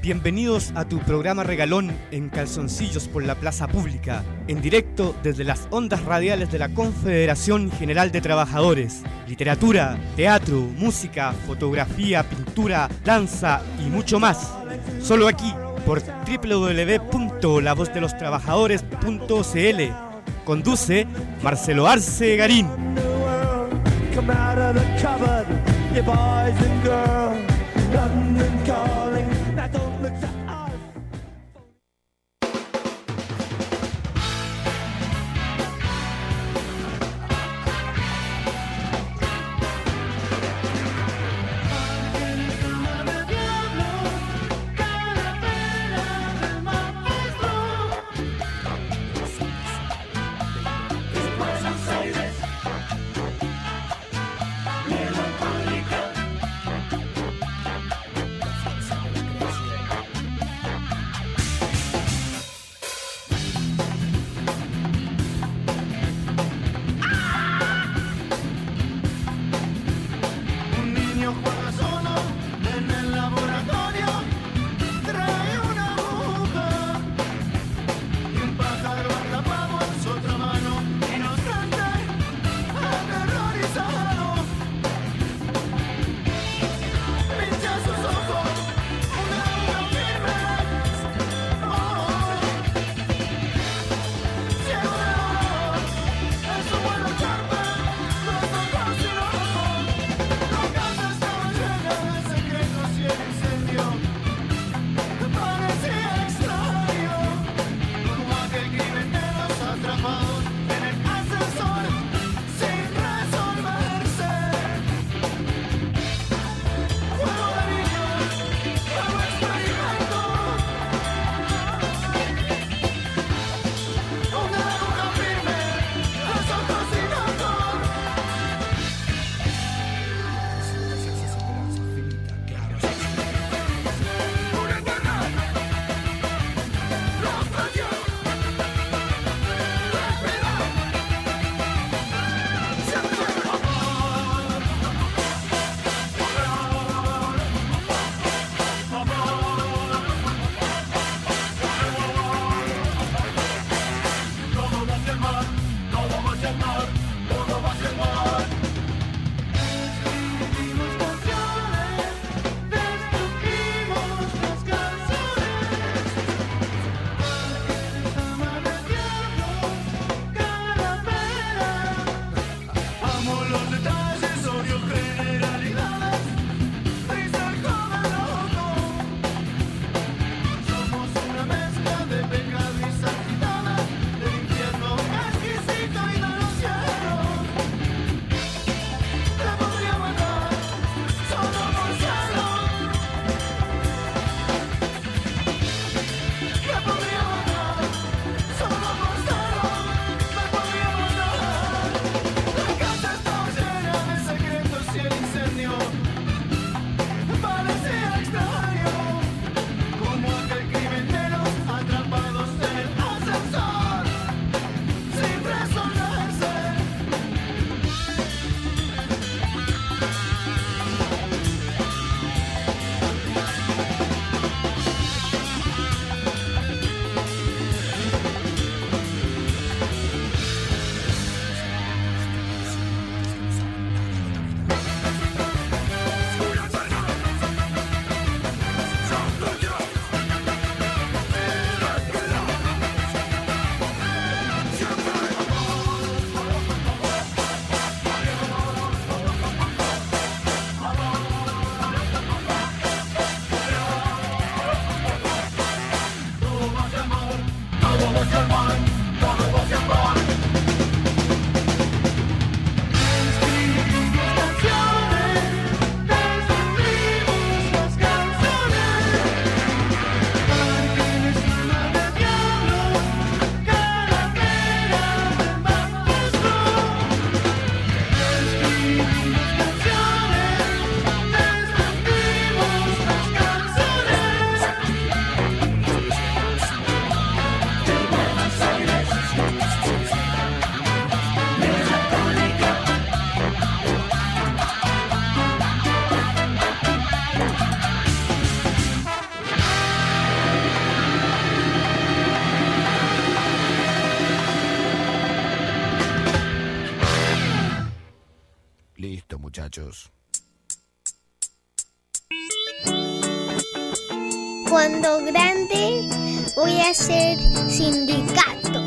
Bienvenidos a tu programa regalón en calzoncillos por la plaza pública, en directo desde las ondas radiales de la Confederación General de Trabajadores. Literatura, teatro, música, fotografía, pintura, danza y mucho más. Solo aquí por www.lavozdelostrabajadores.cl. Conduce Marcelo Arce Garín. Exquisito y delicioso. muchachos. Cuando grande voy a ser sindicato.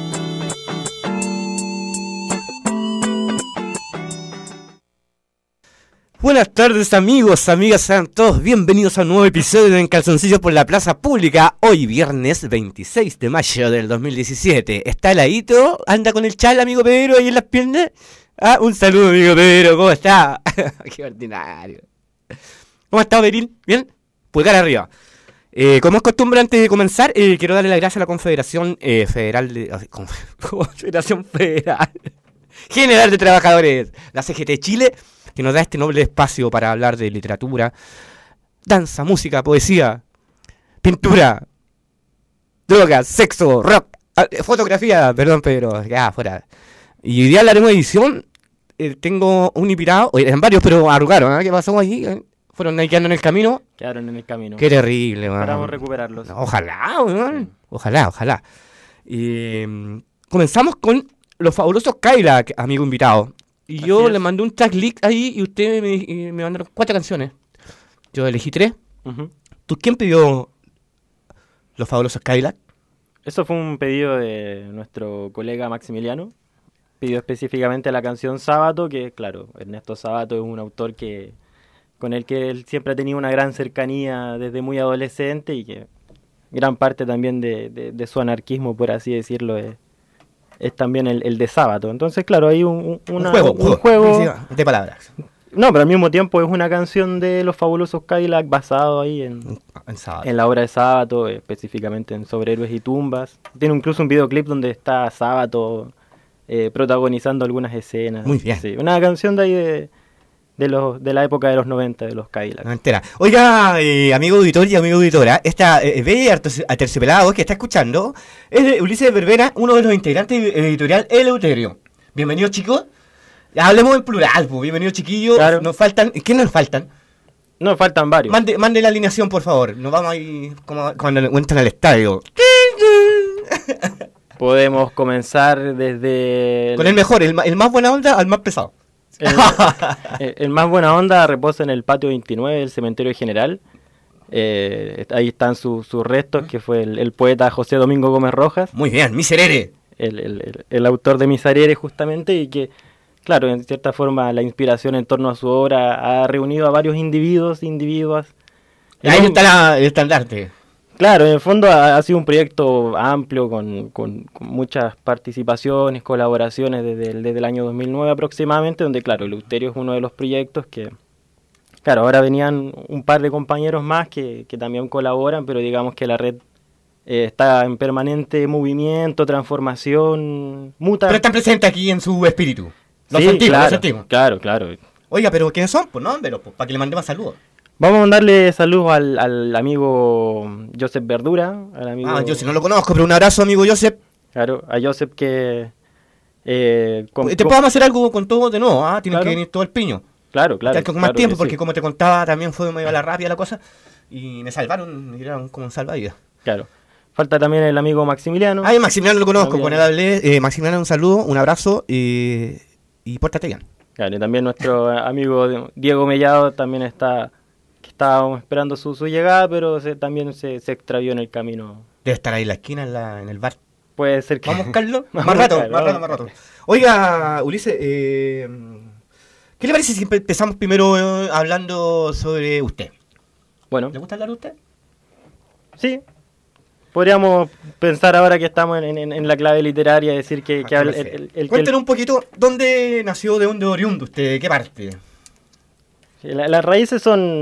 Buenas tardes amigos, amigas, sean todos bienvenidos a un nuevo episodio de En Calzoncillos por la Plaza Pública. Hoy viernes 26 de mayo del 2017. ¿Está heladito? ¿Anda con el chal, amigo Pedro, ahí en las piernas? Ah, un saludo, amigo Pedro, ¿cómo está? Qué ordinario. ¿Cómo está, Beril? ¿Bien? Pulgar arriba. Como es costumbre, antes de comenzar, quiero darle las gracias a la Confederación Federal de... Confederación Federal General de Trabajadores, la CGT Chile, que nos da este noble espacio para hablar de literatura, danza, música, poesía, pintura, drogas, sexo, rock, fotografía, perdón Pedro, ya fuera. Y hoy día hablaremos de edición. Tengo un invitado, eran varios pero arrugaron, ¿eh? ¿Qué pasó allí? Fueron ahí quedando en el camino. Quedaron en el camino. Qué terrible, man. Esperamos recuperarlos. Ojalá, man. Sí. Ojalá. Comenzamos con los fabulosos Cadillac, amigo invitado. Y así yo le mandé un tracklist ahí y ustedes me mandaron 4 canciones. Yo elegí 3. ¿Tú quién pidió los fabulosos Cadillac? Eso fue un pedido de nuestro colega Maximiliano. Pidió específicamente la canción Sábato, que claro, Ernesto Sábato es un autor con el que él siempre ha tenido una gran cercanía desde muy adolescente y que gran parte también de su anarquismo, por así decirlo, es también el de Sábato. Entonces, claro, hay un juego de palabras. No, pero al mismo tiempo es una canción de los fabulosos Cadillac basado ahí en la obra de Sábato, específicamente en Sobre Héroes y Tumbas. Tiene incluso un videoclip donde está Sábato protagonizando algunas escenas. Muy bien. Sí, una canción de ahí de la época de los 90, de los Cadillac. No entera. Oiga, amigo auditor y amigo auditora, esta bella aterciopelada que está escuchando es de Ulises Verbena, uno de los integrantes de editorial Eleuterio. Bienvenidos, chicos. Hablemos en plural, pues. Bienvenidos, chiquillos. Claro. Nos faltan... ¿Quiénes nos faltan? Nos faltan varios. Mande la alineación, por favor. Nos vamos ahí como cuando entran al estadio. Podemos comenzar desde... Con el mejor, el más buena onda al más pesado. El más buena onda reposa en el patio 29 del Cementerio General. Ahí están sus restos, que fue el poeta José Domingo Gómez Rojas. Muy bien, Miserere. El autor de Miserere, justamente, y que, claro, en cierta forma la inspiración en torno a su obra ha reunido a varios individuas. Ahí está el estandarte. Claro, en el fondo ha sido un proyecto amplio con muchas participaciones, colaboraciones desde el año 2009 aproximadamente, donde claro, Eleuterio es uno de los proyectos que, claro, ahora venían un par de compañeros más que también colaboran, pero digamos que la red está en permanente movimiento, transformación, muta. Pero están presentes aquí en su espíritu. Lo Sí, sentimos. Claro. Oiga, pero ¿quiénes son? Pues nómbelos, pues, para que le mandemos saludos. Vamos a mandarle saludos al amigo Joseph Verdura. Yo si no lo conozco, pero un abrazo, amigo Joseph. Claro, a Joseph que... te podemos hacer algo con todo de nuevo, Tiene que venir todo el piño. Claro. Con más tiempo, porque como te contaba, también fue medio a la rápida la cosa. Y me salvaron, me dieron como un salvavidas. Claro. Falta también el amigo Maximiliano. Maximiliano lo conozco, con él hablé. Maximiliano, un saludo, un abrazo y pórtate bien. Claro, y también nuestro amigo Diego Mellado también estábamos esperando su llegada, pero también se extravió en el camino. Debe estar ahí en la esquina, en el bar. Puede ser que... ¿Vamos a buscarlo? Más rato. Oiga, Ulises, ¿qué le parece si empezamos primero hablando sobre usted? Bueno. ¿Le gusta hablar de usted? Sí. Podríamos pensar ahora que estamos en la clave literaria, decir que habla Cuéntenos un poquito, ¿dónde nació, de dónde oriundo usted, de qué parte? Las raíces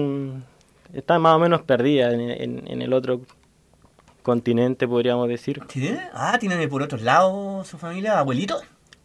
están más o menos perdidas en el otro continente, podríamos decir. ¿Sí? ¿Tienen por otros lados su familia, abuelitos?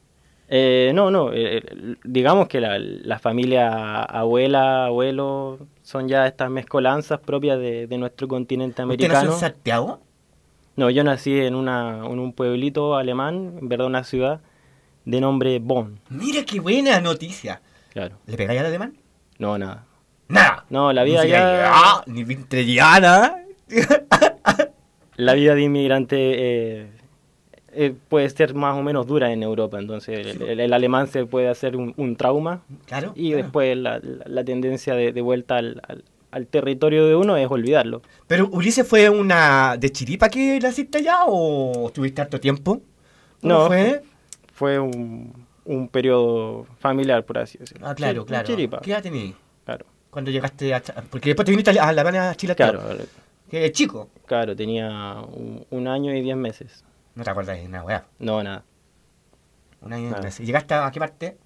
No, digamos que la familia abuela, abuelo, son ya estas mezcolanzas propias de nuestro continente americano. ¿Usted nació en Santiago? No, yo nací en un pueblito alemán, en verdad una ciudad, de nombre Bonn. Mira qué buena noticia. Claro. ¿Le pegáis al alemán? No, nada. Nada. No, la vida ya... Ni vinteriana. La vida de inmigrante puede ser más o menos dura en Europa, entonces el alemán se puede hacer un trauma. Claro. Y claro. después la tendencia de vuelta al territorio de uno es olvidarlo. Pero Ulises, ¿fue una de chiripa que naciste allá o estuviste harto tiempo? ¿Cómo No, fue? fue un periodo familiar, por así decirlo. Ah, claro, Sí, claro. chiripa, ¿Qué edad tenías claro. cuando llegaste porque después te viniste a La Habana, a Chile? Claro, Que chico. claro, tenía un año y 10 meses. No te acuerdas de nada, weá. No, nada. Un año y Nada. meses. ¿Llegaste a qué parte?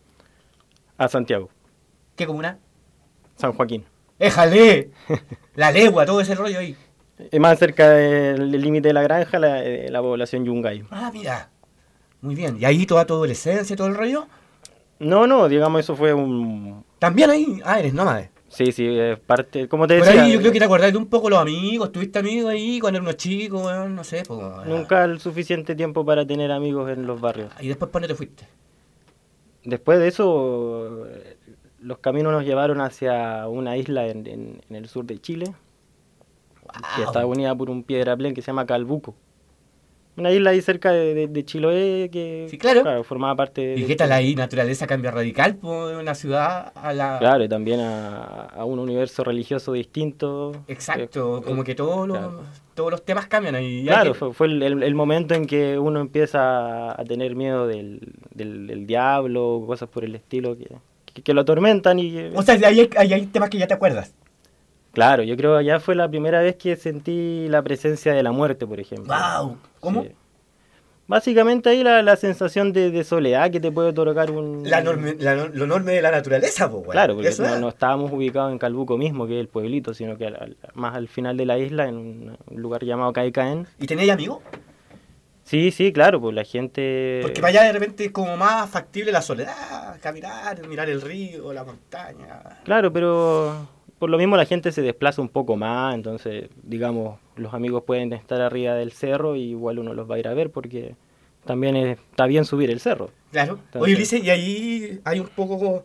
A Santiago, ¿Qué comuna? San Joaquín. ¡Éjale! La legua, todo ese rollo ahí. Más cerca del límite de la granja, la población Yungay. Ah, mira. Muy bien. ¿Y ahí toda tu adolescencia, todo el rollo? No, digamos, eso fue un... También ahí. Ah, eres nómade. Sí, es parte, como te Por decía, ahí yo creo que te acordás de un poco los amigos. ¿Tuviste amigos ahí cuando eras unos chicos? Weón? No sé. Pues, nunca el suficiente tiempo para tener amigos en los barrios. ¿Y después por dónde te fuiste? Después de eso, los caminos nos llevaron hacia una isla en el sur de Chile, que está unida por un piedraplén que se llama Calbuco. Una isla ahí cerca de Chiloé que Sí, claro. formaba parte ¿Y de... qué tal ahí? Naturaleza cambia radical pues, de una ciudad a la... Claro, y también a un universo religioso distinto. Exacto, como que todos claro. todos los temas cambian ahí. Claro, fue el momento en que uno empieza a tener miedo del diablo, cosas por el estilo que lo atormentan y... O sea, ahí hay temas que ya te acuerdas. Claro, yo creo que allá fue la primera vez que sentí la presencia de la muerte, por ejemplo. ¡Wow! ¿Cómo? Sí. Básicamente ahí la sensación de soledad que te puede otorgar un... Lo enorme de la naturaleza, pues, Claro, porque eso es. no estábamos ubicados en Calbuco mismo, que es el pueblito, sino que más al final de la isla, en un lugar llamado Caicaén. ¿Y tenéis amigos? Sí, claro, pues la gente... Porque para allá de repente es como más factible la soledad, caminar, mirar el río, la montaña. Claro, pero por lo mismo la gente se desplaza un poco más, entonces, digamos, los amigos pueden estar arriba del cerro y igual uno los va a ir a ver porque también está bien subir el cerro. Claro. Entonces, Oye, Ulises, y ahí hay un poco...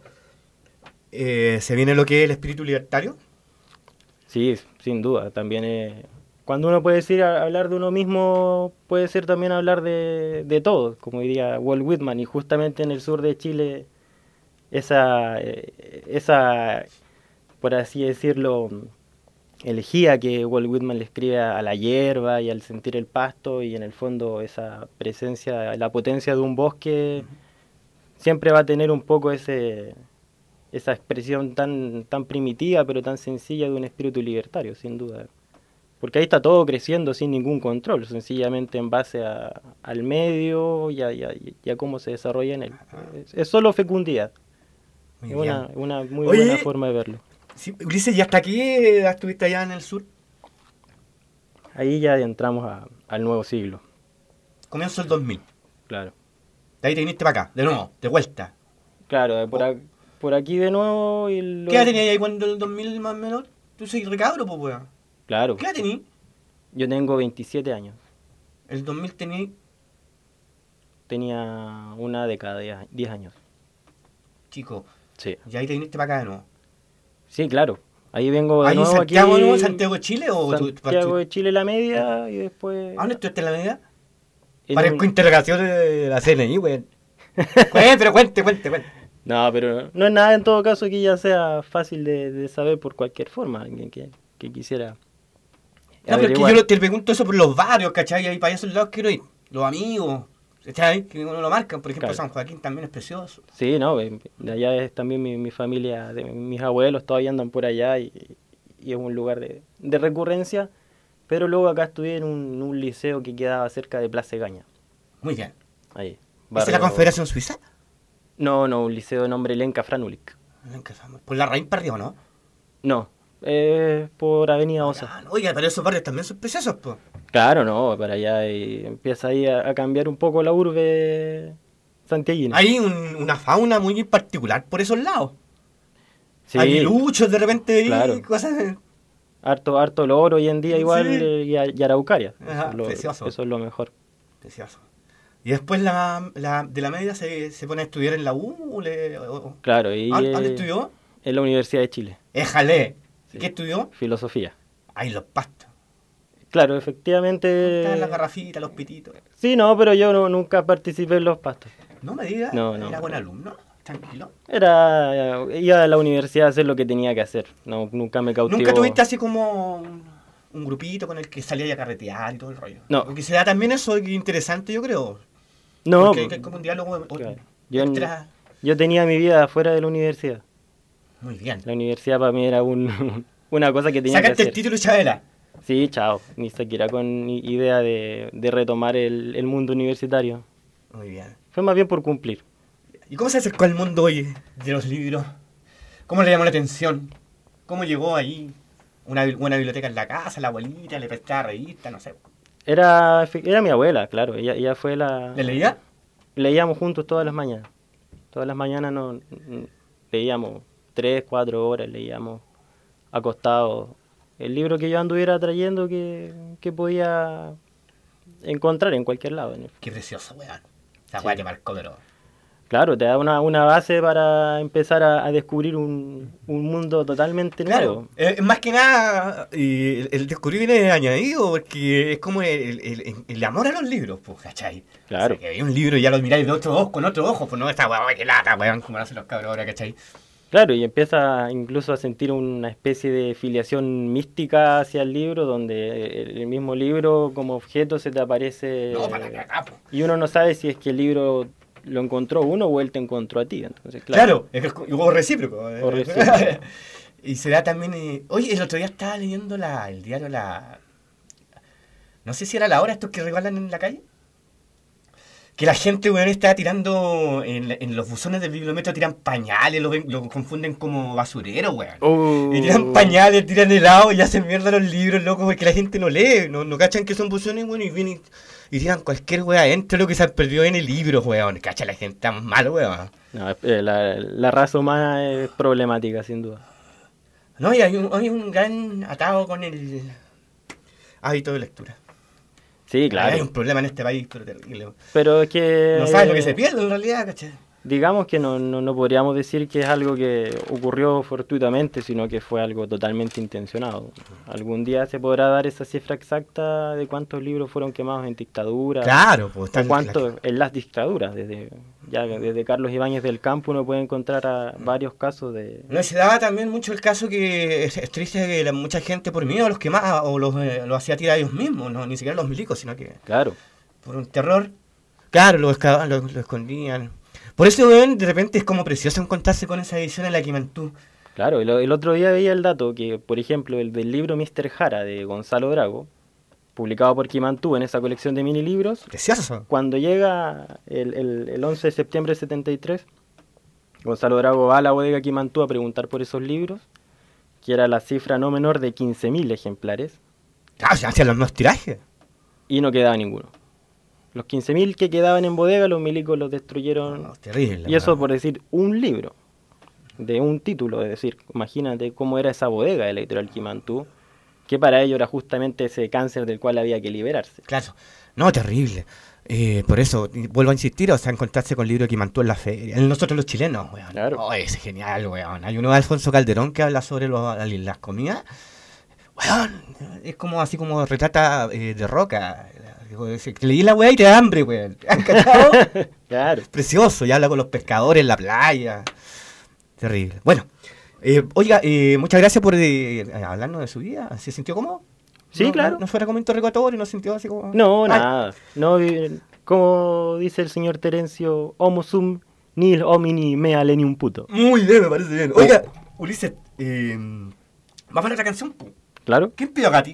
¿se viene lo que es el espíritu libertario? Sí, sin duda, también cuando uno puede decir hablar de uno mismo, puede ser también hablar de todo, como diría Walt Whitman, y justamente en el sur de Chile esa por así decirlo, elegía que Walt Whitman le escribe a la hierba y al sentir el pasto y en el fondo esa presencia, la potencia de un bosque siempre va a tener un poco esa expresión tan primitiva pero tan sencilla de un espíritu libertario, sin duda. Porque ahí está todo creciendo sin ningún control, sencillamente en base al medio y a cómo se desarrolla en él. Es solo fecundidad. Es una muy buena forma de verlo. Sí, Ulises, ¿y hasta aquí estuviste allá en el sur? Ahí ya entramos al nuevo siglo. Comienzo el 2000. Claro. De ahí te viniste para acá, de nuevo, de vuelta. Claro, por aquí de nuevo. ¿Qué edad tenías ahí cuando el 2000 más o menos? Tú soy recabro, pues, weón. Claro. ¿Qué edad tenías? Yo tengo 27 años. El 2000 tenías... Tenía una década, 10 años. Chico. Sí. Y ahí te viniste para acá de nuevo. Sí, claro. Ahí vengo de ¿Ahí en nuevo Santiago, aquí. ¿no? ¿Santiago de Chile o Santiago de Chile la media y después... ¿A dónde estuviste en la media? en Parezco un- interrogaciones de la CNI, weón. Pero cuente. No, pero no es nada en todo caso que ya sea fácil de saber por cualquier forma. Alguien que quisiera No, pero es que averiguar. yo te pregunto eso por los barrios, ¿cachai? Ahí para esos lados quiero ir. Los amigos, ¿cachai? Que uno lo marcan. Por ejemplo, Claro. San Joaquín también es precioso. Sí, no, de allá es también mi familia, mis abuelos todavía andan por allá y es un lugar de recurrencia, pero luego acá estudié en un liceo que quedaba cerca de Plaza Egaña, Muy bien. ahí. ¿Es la Confederación Suiza? No, un liceo de nombre Lenca Franulik. Por la raíz para arriba, ¿no? No, por Avenida Osa. Ah, oiga, pero esos barrios también son preciosos, pues. Claro, no, para allá empieza ahí a cambiar un poco la urbe santiaguina. Hay una fauna muy particular por esos lados. Sí, Hay luchos de repente y claro. cosas. harto loro hoy en día igual Sí. y araucaria. Ajá, Eso precioso. es lo mejor. Precioso. Y después de la media se pone a estudiar en la U. Claro, y ¿Dónde estudió? en la Universidad de Chile, Éjale. Sí. ¿Qué estudió? filosofía. Ahí los pastos. Claro, efectivamente. Estaban las garrafitas, los pititos. Sí, no, pero yo nunca participé en los pastos. No me digas, No. era buen alumno, tranquilo. Iba a la universidad a hacer lo que tenía que hacer. No, nunca me cautivó. ¿Nunca tuviste así como un grupito con el que salía a carretear y todo el rollo? No. Porque se da también eso interesante, yo creo. No, Porque hay como un diálogo claro. extra. Yo tenía mi vida fuera de la universidad. Muy bien. La universidad para mí era una cosa que tenía que Sacaste hacer. el título, Chabela. Sí, chao. Ni siquiera con idea de retomar el mundo universitario. Muy bien. Fue más bien por cumplir. ¿Y cómo se acercó al mundo hoy de los libros? ¿Cómo le llamó la atención? ¿Cómo llegó ahí? Una buena biblioteca en la casa, la abuelita, le prestaba revistas, no sé. Era mi abuela, claro. Ella fue la... ¿Le leía? Leíamos juntos todas las mañanas. Todas las mañanas leíamos 3, 4 horas, leíamos acostados. El libro que yo anduviera trayendo que podía encontrar en cualquier lado. Qué precioso, weón. Esa Sí. weá te marcó, pero... Claro, te da una base para empezar a descubrir un mundo totalmente nuevo. Claro, más que nada, el descubrir viene añadido, porque es como el amor a los libros, pues, ¿cachai? Claro. O sea, que hay un libro y ya lo miráis de otro ojo, con otro ojo, pues no esta weá, que lata, weón, como lo hacen los cabros ahora, ¿cachai? Claro, y empieza incluso a sentir una especie de filiación mística hacia el libro, donde el mismo libro como objeto se te aparece... No, para la cagá, po. Y uno no sabe si es que el libro lo encontró uno o él te encontró a ti. Entonces, Claro, es que o recíproco. O recíproco. Y se da también... Oye, el otro día estaba leyendo el diario no sé si era La Hora, estos que regalan en la calle. Que la gente, weón, estaba tirando en los buzones del bibliometro, tiran pañales, lo confunden como basurero, weón. Y tiran pañales, tiran helado y hacen mierda los libros, loco, porque la gente no lee, no cachan que son buzones, weón, y vienen y tiran cualquier weón adentro, lo que se han perdido en el libro, weón. Cacha, la gente está mal, weón. No, la raza humana es problemática, sin duda. No, y hay un gran atado con el hábito de lectura. Sí, claro. Hay un problema en este país, pero terrible. Pero es que... No sabes lo que se pierde en realidad, ¿cachai? Digamos que no podríamos decir que es algo que ocurrió fortuitamente, sino que fue algo totalmente intencionado. Algún día se podrá dar esa cifra exacta de cuántos libros fueron quemados en dictadura. Claro, pues O cuántos en las dictaduras. Desde Carlos Ibáñez del Campo uno puede encontrar varios casos de... No, se daba también mucho el caso que es triste que mucha gente por miedo los quemaba o los hacía tirar ellos mismos, no, ni siquiera los milicos, sino que Claro. por un terror. Claro, lo escondían. Por eso, weón, de repente es como precioso encontrarse con esa edición en la Quimantú. Claro, el otro día veía el dato que, por ejemplo, el del libro Mr. Jara de Gonzalo Drago, publicado por Quimantú en esa colección de mini libros, Precioso. cuando llega el 11 de septiembre de 73, Gonzalo Drago va a la bodega Quimantú a preguntar por esos libros, que era la cifra no menor de 15.000 ejemplares, Claro, se hacían los nuevos tirajes. y no quedaba ninguno. Los 15.000 que quedaban en bodega, los milicos los destruyeron. No, terrible. Y eso weón. por decir un libro, de un título, es decir, imagínate cómo era esa bodega de la editorial Quimantú, que para ello era justamente ese cáncer del cual había que liberarse. Claro. No, terrible. Por eso, vuelvo a insistir, o sea, encontrarse con el libro de Quimantú en la feria. Nosotros los chilenos, weón. Claro. Oh, es genial, weón. Hay uno de Alfonso Calderón que habla sobre las comidas. Weón, es como así como retrata de Roca. Leí la weá y te da hambre, weón. ¿Han cachado? Claro. Precioso, y habla con los pescadores en la playa. Terrible. Bueno, oiga, muchas gracias por hablarnos de su vida. ¿Se sintió cómodo? Sí, No, claro. No fue recomendatorio recordatorio, no sintió así como... No, Ay, nada. No, como dice el señor Terencio, homo sum nil homini mea lenium puto. Muy bien, me parece bien. Oiga, Ulises, vamos a ver otra canción. Claro. ¿Quién pidió a ti?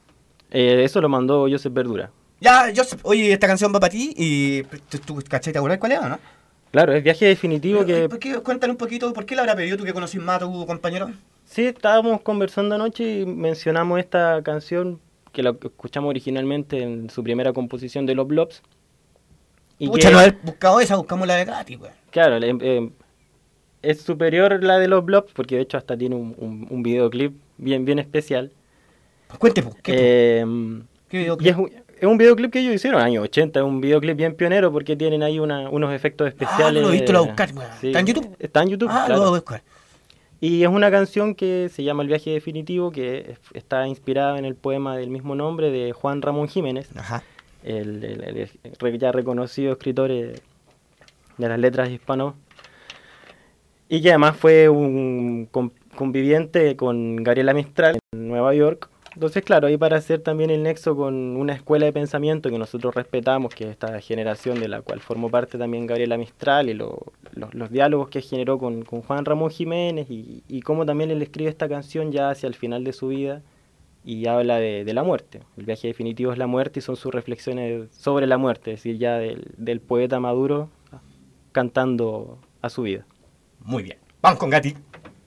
Eso lo mandó Joseph Verdura. Ya, Joseph, oye, esta canción va para ti y tú ¿cachai? ¿Te acuerdas cuál es, no? Claro, es Viaje Definitivo que... ¿Por qué? Cuéntale un poquito, ¿por qué la habrá pedido tú que conocís más a tu compañero? Sí, estábamos conversando anoche y mencionamos esta canción que la escuchamos originalmente en su primera composición de Los Blobs. Y Pucha, que, no haber buscado esa, buscamos la de gratis, weón. claro, es superior la de Los Blobs porque de hecho hasta tiene un videoclip bien especial. Cuente, pues, ¿qué Y videoclip? es un videoclip que ellos hicieron en los años 80, es un videoclip bien pionero porque tienen ahí unos efectos especiales. lo he visto, lo voy a buscar, weón. Sí, ¿Está en YouTube? Está en YouTube, Ah, claro. lo voy a buscar. Y es una canción que se llama El viaje definitivo, que está inspirada en el poema del mismo nombre de Juan Ramón Jiménez, Ajá. el ya reconocido escritor de las letras hispanas, y que además fue un conviviente con Gabriela Mistral en Nueva York. Entonces, claro, ahí para hacer también el nexo con una escuela de pensamiento que nosotros respetamos, que es esta generación de la cual formó parte también Gabriela Mistral, y los diálogos que generó con Juan Ramón Jiménez, y cómo también él escribe esta canción ya hacia el final de su vida, y habla de la muerte. El viaje definitivo es la muerte, y son sus reflexiones sobre la muerte, es decir, ya del poeta maduro cantando a su vida. Muy bien. Vamos con Gati.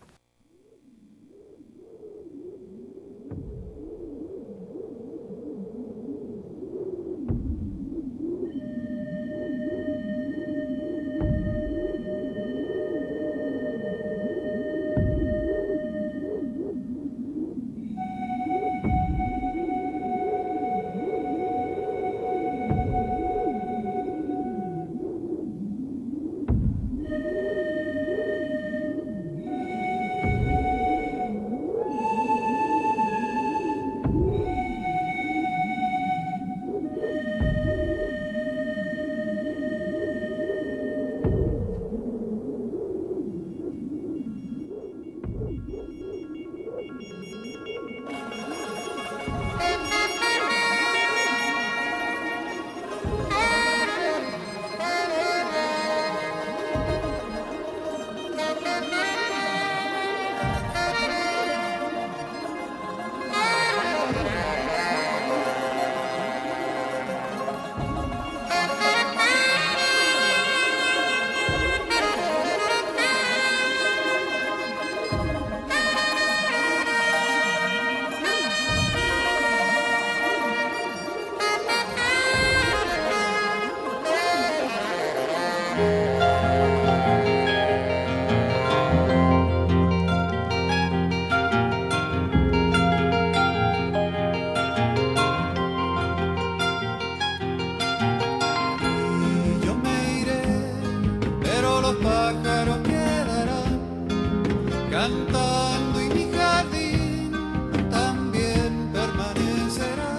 Cantando y mi jardín también permanecerá,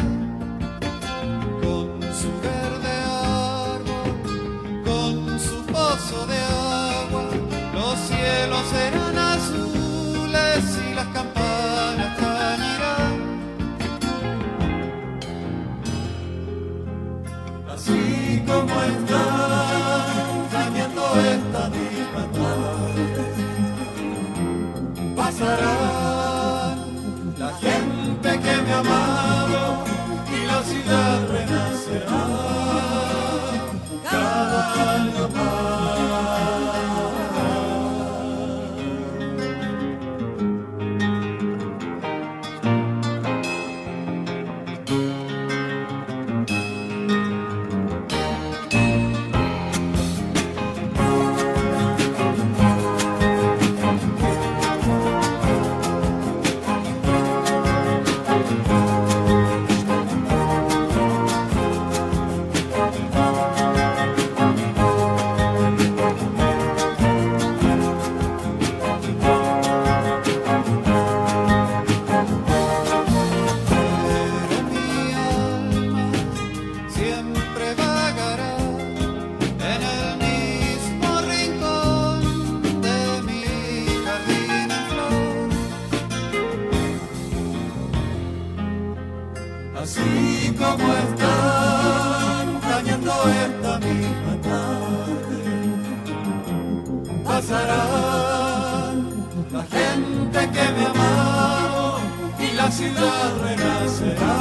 con su verde árbol, con su pozo de agua. Los cielos serán azules y las campanas tañirán. Así como están tañendo esta misma tarde, pasará la gente que me ha amado y la ciudad renacerá cada año más. Así como están cañando esta misma tarde, pasarán la gente que me ha amado y la ciudad renacerá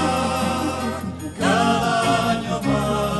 cada año más.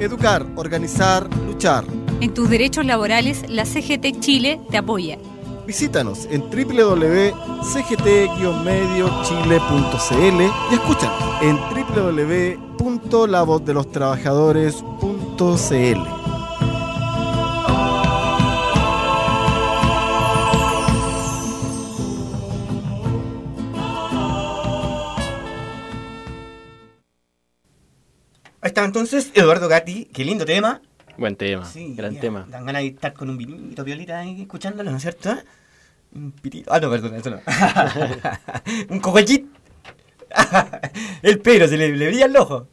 Educar, organizar, luchar. En tus derechos laborales, la CGT Chile te apoya. Visítanos en www.cgt-mediochile.cl y escúchanos en www.lavozdelostrabajadores.cl. Ahí está entonces Eduardo Gatti, qué lindo tema. Buen tema, Sí, gran ya, tema. Dan ganas de estar con un vinito, violita ahí escuchándolo, ¿no es cierto? Un pitito. Ah, no, perdón, eso no. Un cocochit. El pero, se le brilla el ojo.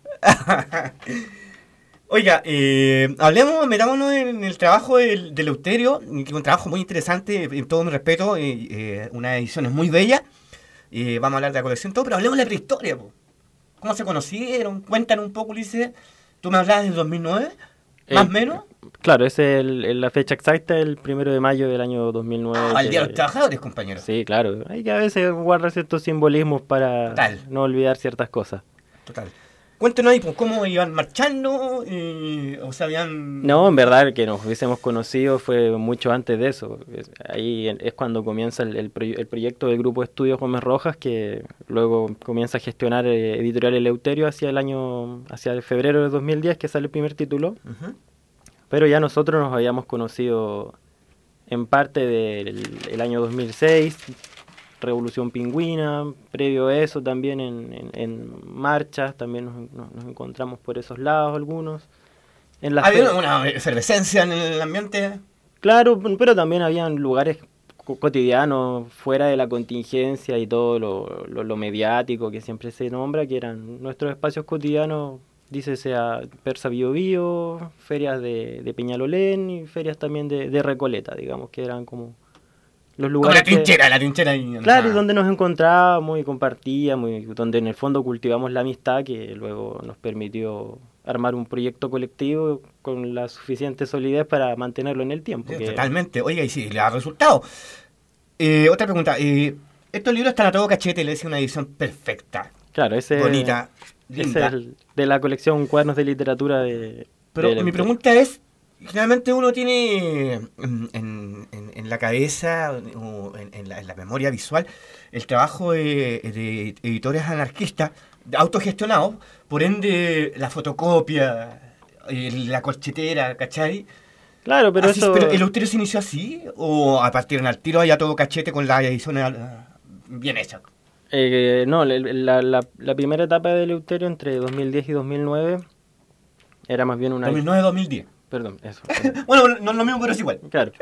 Oiga, metámonos en el trabajo del Eleuterio, que es un trabajo muy interesante, en todo mi respeto, unas ediciones muy bellas. Vamos a hablar de la colección, todo, pero hablemos de la prehistoria, po. ¿Cómo se conocieron? Cuéntanos un poco, Ulises. Tú me hablabas del 2009, más o menos. Claro, esa es la fecha exacta, el 1 de mayo del año 2009. El Día de los Trabajadores, compañero. Sí, claro. Hay que a veces guardar ciertos simbolismos para Total. no olvidar ciertas cosas. Total. Cuéntanos ahí, pues, cómo iban marchando, o sea, habían... No, en verdad, que nos hubiésemos conocido fue mucho antes de eso. Ahí es cuando comienza el proyecto del Grupo de Estudios Gómez Rojas, que luego comienza a gestionar Editorial Eleuterio hacia el febrero de 2010, que sale el primer título. Uh-huh. Pero ya nosotros nos habíamos conocido en parte del año 2006, Revolución Pingüina, previo a eso también en marchas, también nos encontramos por esos lados algunos. ¿Había una efervescencia en el ambiente? Claro, pero también habían lugares cotidianos fuera de la contingencia y todo lo mediático que siempre se nombra, que eran nuestros espacios cotidianos, dícese a Persa Bio Bio, ferias de Peñalolén y ferias también de Recoleta, digamos, que eran como los lugares como la trinchera ahí. Claro, y donde nos encontrábamos y compartíamos, y donde en el fondo cultivamos la amistad que luego nos permitió armar un proyecto colectivo con la suficiente solidez para mantenerlo en el tiempo. Sí, totalmente. Oiga, y si le ha resultado. Otra pregunta. Estos libros están a todo cachete, le decía una edición perfecta. Claro, bonita, linda. Ese es de la colección Cuadernos de Literatura Pero mi pregunta es, generalmente uno tiene en la cabeza o en la memoria visual el trabajo de editores anarquistas autogestionados, por ende la fotocopia, la corchetera, ¿cachai? Claro, pero así, eso... ¿Pero el Eleuterio se inició así? ¿O a partir del tiro haya todo cachete con la edición bien hecha? No, la primera etapa de Eleuterio entre 2010 y 2009 era más bien una... 2009-2010. Perdón, eso. Bueno, no es lo mismo, pero es igual. Claro.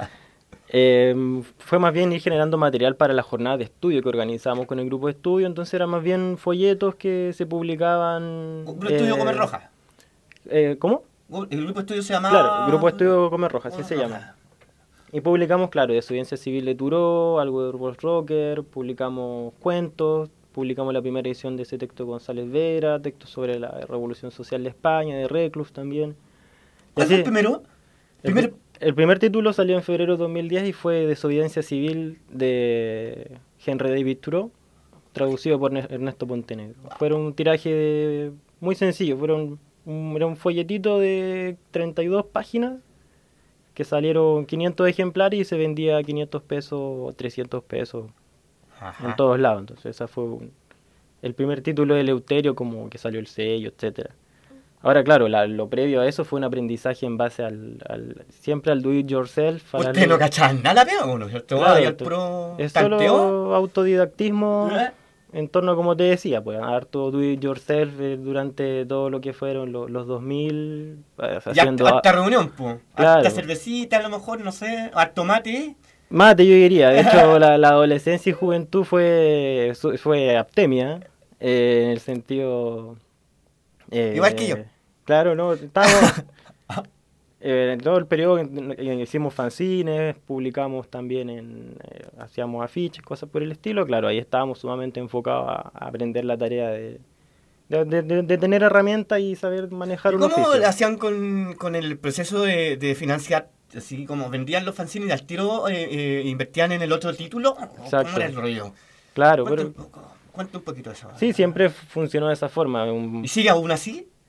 Fue más bien ir generando material para las jornadas de estudio que organizábamos con el grupo de estudio, entonces eran más bien folletos que se publicaban... ¿Grupo de estudio Gómez Rojas? ¿Cómo? El grupo de estudio se llamaba... Claro, el grupo de estudio Gómez Rojas, así se llama. Y publicamos, claro, Desobediencia Civil de Turó, algo de Robert Rocker, publicamos cuentos, publicamos la primera edición de ese texto de González Vera, textos sobre la Revolución Social de España, de Reclus también. ¿Cuál fue el primero? El primer título salió en febrero de 2010 y fue Desobediencia Civil de Henry David Thoreau, traducido por Ernesto Pontenegro. Fueron un tiraje muy sencillo, era un folletito de 32 páginas que salieron 500 ejemplares y se vendía a 500 pesos o 300 pesos. Ajá. En todos lados. Entonces ese fue el primer título de Eleuterio, como que salió el sello, etcétera. Ahora, claro, lo previo a eso fue un aprendizaje en base siempre al do it yourself. Usted no cachaba nada, ¿no? Claro, es solo autodidactismo en torno, como te decía, pues harto do it yourself durante todo lo que fueron los 2000. Haciendo harta reunión, pues. Claro. Harta cervecita, a lo mejor, no sé, harto mate. Mate, yo diría. De hecho, la adolescencia y juventud fue abstemia, en el sentido... igual que yo. Claro, no, estábamos... en todo el periodo hicimos fanzines, publicamos también, hacíamos afiches, cosas por el estilo. Claro, ahí estábamos sumamente enfocados a aprender la tarea de tener herramientas y saber manejar un oficio. ¿Cómo hacían con el proceso de financiar? Así como vendían los fanzines y al tiro invertían en el otro título. Exacto. ¿Cómo era el rollo? Claro, Cuenta un poquito de eso. Sí, siempre funcionó de esa forma. ¿Y sigue aún así?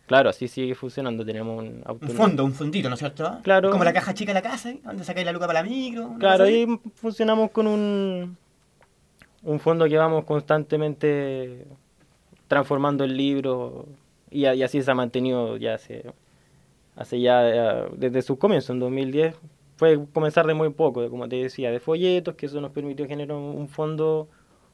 Claro, así sigue funcionando. Tenemos un auto. Un fondito, ¿no es cierto? Claro. Como la caja chica de la casa, ¿eh? Donde sacáis la luca para la micro. una Claro, cosa así. ahí funcionamos con un fondo que vamos constantemente transformando el libro y así se ha mantenido ya hace ya desde sus comienzos, en 2010. Fue comenzar de muy poco, como te decía, de folletos, que eso nos permitió generar un fondo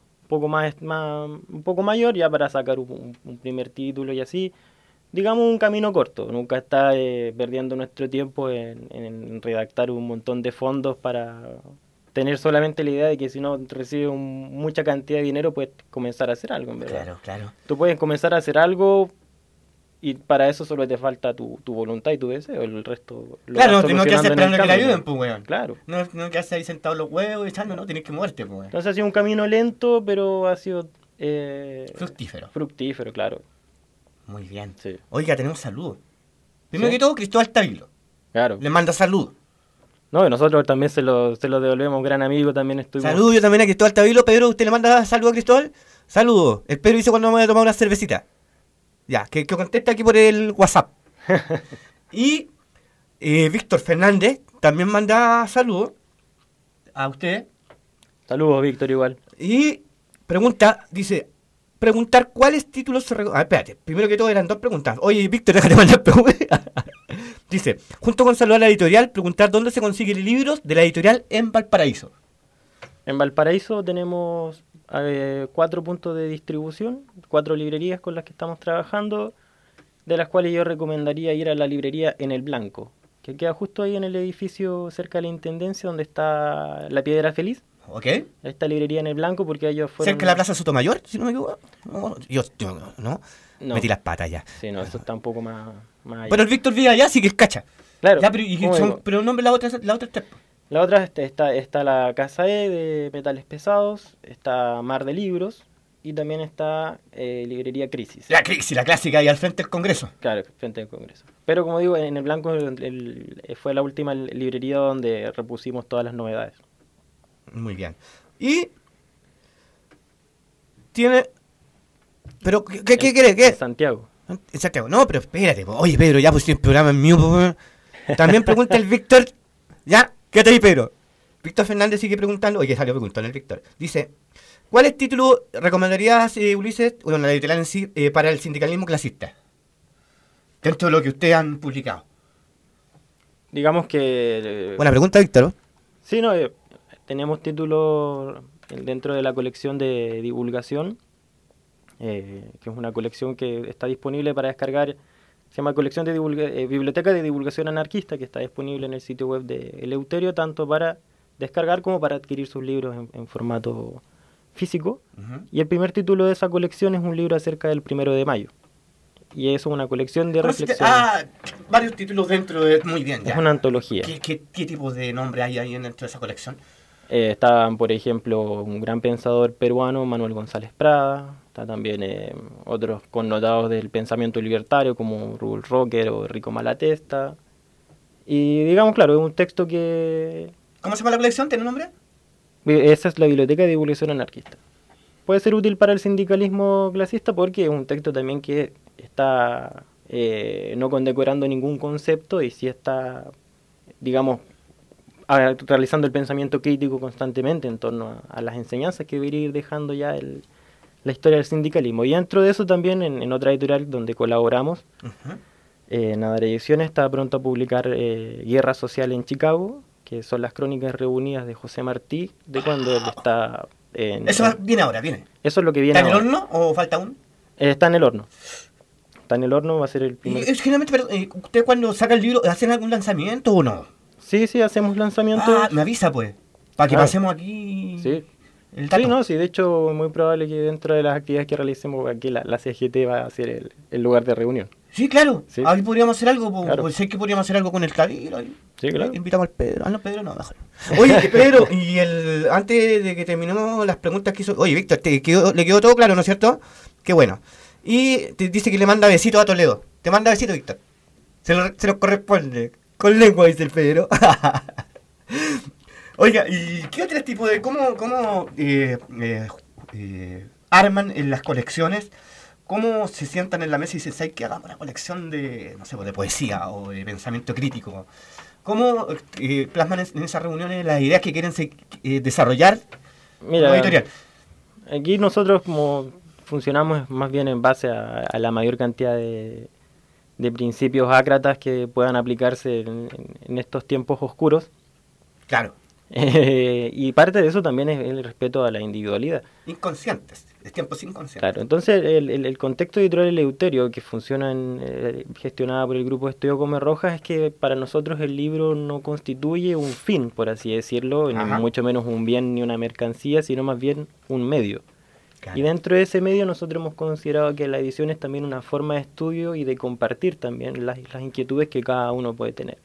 un poco mayor ya para sacar un primer título y así. Digamos un camino corto, nunca está perdiendo nuestro tiempo en redactar un montón de fondos para tener solamente la idea de que si no recibes mucha cantidad de dinero puedes comenzar a hacer algo, en verdad. Claro. Tú puedes comenzar a hacer algo y para eso solo te falta tu voluntad y tu deseo, el resto lo Claro, vas no que hacer solucionando en el esperando que le camino. ayuden, pues, weón. Claro. No quedarse ahí sentado los huevos echando, no, tienes que moverte, pues, weón. Entonces ha sido un camino lento, pero ha sido Fructífero. claro. Muy bien. Sí. Oiga, tenemos saludos. Primero ¿Sí? que todo, Cristóbal Tavilo. Claro. Le manda saludos. No, y nosotros también se lo devolvemos, gran amigo, también estuvimos. Saludos yo también a Cristóbal Tavilo. Pedro, ¿usted le manda saludos a Cristóbal? Saludos. El Pedro dice cuando vamos a tomar una cervecita. Ya, que conteste aquí por el WhatsApp. Y Víctor Fernández también manda saludos a usted. Saludos, Víctor, igual. Y preguntar cuáles títulos se recomiendan. Espérate, primero que todo eran 2 preguntas. Oye, Víctor, déjate mandar preguntas. Dice, junto con saludar a la editorial, preguntar dónde se consiguen libros de la editorial en Valparaíso. En Valparaíso tenemos 4 puntos de distribución, 4 librerías con las que estamos trabajando, de las cuales yo recomendaría ir a la librería En el Blanco, que queda justo ahí en el edificio cerca de la Intendencia, donde está la Piedra Feliz. ¿Ok? Esta librería En el Blanco, porque ellos fueron... Cerca de la Plaza Sotomayor, si no me equivoco. Yo ¿no? No. Metí las patas ya. Sí, no, eso está un poco más allá. Pero el Víctor vive allá, así que es cacha. Claro. Ya, ¿cómo digo? pero nombre la otra 3. La otra está la Casa E de metales pesados, está Mar de Libros y también está Librería Crisis. La Crisis, la clásica, ahí al frente del Congreso. Claro, frente al Congreso. Pero como digo, en el Blanco fue la última librería donde repusimos todas las novedades. Muy bien. Y tiene... ¿Pero qué quiere? ¿Qué? En Santiago. En Santiago. No, pero espérate. Oye, Pedro, ya pusiste el programa en mío. También pregunta el Víctor. Ya, quédate ahí, Pedro. Víctor Fernández sigue preguntando. Oye, salió preguntando el Víctor. Dice, ¿cuáles títulos recomendarías, Ulises, bueno, la editorial en sí, para el sindicalismo clasista? Dentro de lo que ustedes han publicado. Digamos que... Buena pregunta, Víctor. Sí, no, tenemos títulos dentro de la colección de divulgación, que es una colección que está disponible para descargar. Se llama Colección de Biblioteca de Divulgación Anarquista, que está disponible en el sitio web de Eleuterio, tanto para descargar como para adquirir sus libros en formato físico. Uh-huh. Y el primer título de esa colección es un libro acerca del 1 de mayo. Y es una colección de reflexiones. Varios títulos dentro de... Muy bien, ya. Es una antología. ¿Qué tipo de nombre hay ahí dentro de esa colección? Estaban, por ejemplo, un gran pensador peruano, Manuel González Prada. Está también otros connotados del pensamiento libertario, como Rubel Rocker o Rico Malatesta. Y digamos, claro, es un texto que... ¿Cómo se llama la colección? ¿Tiene un nombre? Esa es la Biblioteca de Divulgación Anarquista. Puede ser útil para el sindicalismo clasista porque es un texto también que está no condecorando ningún concepto y sí está, digamos, realizando el pensamiento crítico constantemente en torno a las enseñanzas que debería ir dejando ya la historia del sindicalismo. Y dentro de eso también, en otra editorial donde colaboramos, Nadar Ediciones está pronto a publicar Guerra Social en Chicago, que son las crónicas reunidas de José Martí, de cuando él está... Eso viene ahora, viene. Eso es lo que viene ¿Está en el ahora. horno o falta aún? Está en el horno. Está en el horno, va a ser el Y primer... generalmente, ¿usted cuando saca el libro, hacen algún lanzamiento o no? Sí, hacemos lanzamientos. Me avisa, pues. Para que Claro. pasemos aquí Sí. el dato. Sí, no, sí, de hecho, muy probable que dentro de las actividades que realicemos aquí, la CGT va a ser el lugar de reunión. Sí, claro. Sí. Ahí podríamos hacer algo. Claro. Pues sé que podríamos hacer algo con el Tavilo. Sí, claro. Invitamos al Pedro. No, Pedro no, mejor. Oye, Pedro, y antes de que terminemos las preguntas que hizo... Oye, Víctor, le quedó todo claro, ¿no es cierto? Qué bueno. Y te dice que le manda besitos a Toledo. Te manda besitos, Víctor. Se los corresponde. Con lengua, dice el Pedro. Oiga, ¿y qué otro tipo de... ¿Cómo arman en las colecciones ¿cómo se sientan en la mesa y dicen, ¿sabes qué? Hagamos una colección de, no sé, de poesía o de pensamiento crítico? ¿Cómo plasman en esas reuniones las ideas que quieren desarrollar como editorial? Aquí nosotros como funcionamos más bien en base a la mayor cantidad de principios ácratas que puedan aplicarse en estos tiempos oscuros. Claro. Y parte de eso también es el respeto a la individualidad. Inconscientes, es tiempos inconscientes. Claro, entonces el contexto editorial Eleuterio, que funciona gestionada por el grupo Estudio Come Rojas, es que para nosotros el libro no constituye un fin, por así decirlo, ni mucho menos un bien ni una mercancía, sino más bien un medio. Claro. Y dentro de ese medio nosotros hemos considerado que la edición es también una forma de estudio y de compartir también las inquietudes que cada uno puede tener.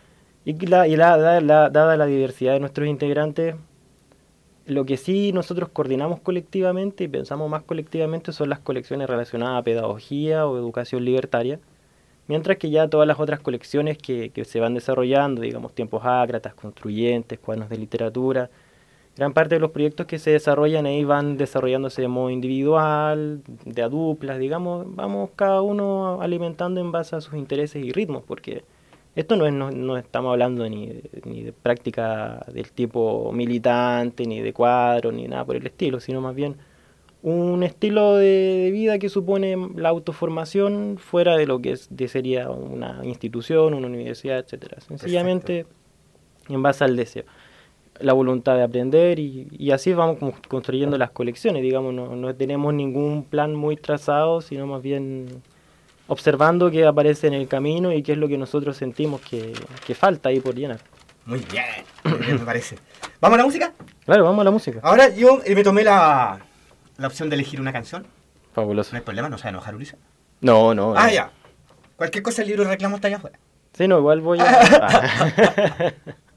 Dada la diversidad de nuestros integrantes, lo que sí nosotros coordinamos colectivamente y pensamos más colectivamente son las colecciones relacionadas a pedagogía o educación libertaria, mientras que ya todas las otras colecciones que se van desarrollando, digamos, tiempos ácratas, construyentes, cuadernos de literatura, gran parte de los proyectos que se desarrollan ahí van desarrollándose de modo individual, de a duplas, digamos, vamos cada uno alimentando en base a sus intereses y ritmos, porque esto no estamos hablando ni de práctica del tipo militante, ni de cuadro, ni nada por el estilo, sino más bien un estilo de vida que supone la autoformación fuera de lo que sería una institución, una universidad, etcétera. Sencillamente Perfecto. En base al deseo, la voluntad de aprender y así vamos construyendo las colecciones, digamos, no tenemos ningún plan muy trazado, sino más bien observando qué aparece en el camino y qué es lo que nosotros sentimos que falta ahí por llenar. Muy bien, me parece. ¿Vamos a la música? Claro, vamos a la música. Ahora yo me tomé la opción de elegir una canción. Fabuloso. No hay problema, no se va a enojar Ulises. No. Ya. Cualquier cosa el libro de reclamo está allá afuera. Sí, no, igual voy a...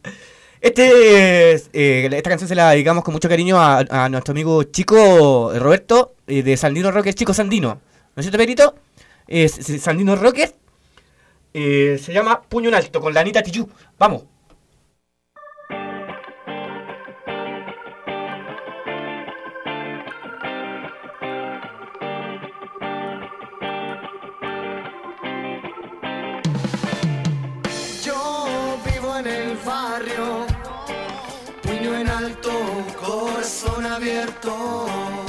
Esta canción se la dedicamos con mucho cariño a nuestro amigo Chico Roberto de Sandino Rockers, Chico Sandino. ¿No es cierto, Pedrito? Sandino Rockers. Se llama Puño en Alto con la Anita Tijoux. Vamos. Yo vivo en el barrio, puño en alto, corazón abierto.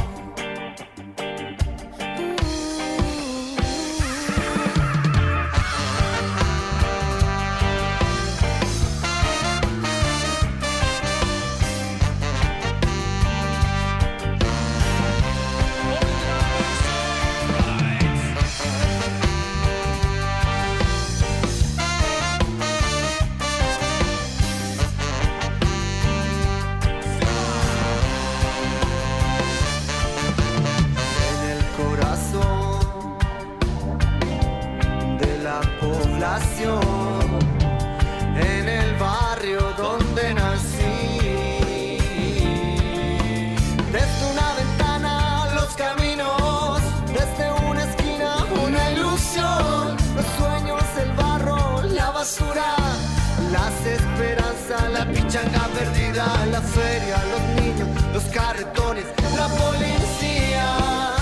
En el barrio donde nací, desde una ventana los caminos, desde una esquina una ilusión, los sueños, el barro, la basura, las esperanzas, la pichanga perdida, la feria, los niños, los carretones, la policía.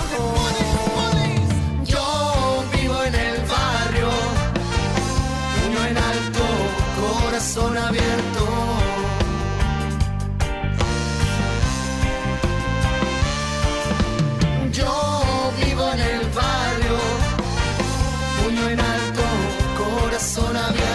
Yo vivo en el barrio, en alto, corazón abierto. Yo vivo en el barrio, puño en alto, corazón abierto.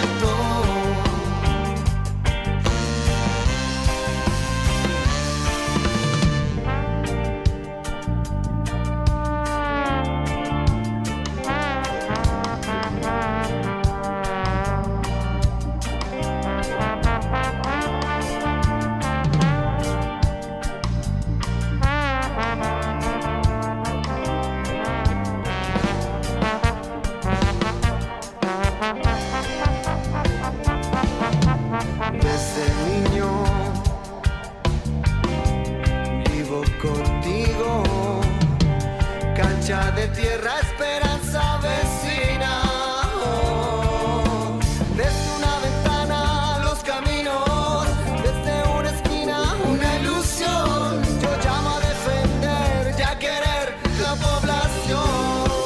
De tierra, esperanza vecina. Desde una ventana los caminos, desde una esquina una ilusión. Yo llamo a defender y a querer la población.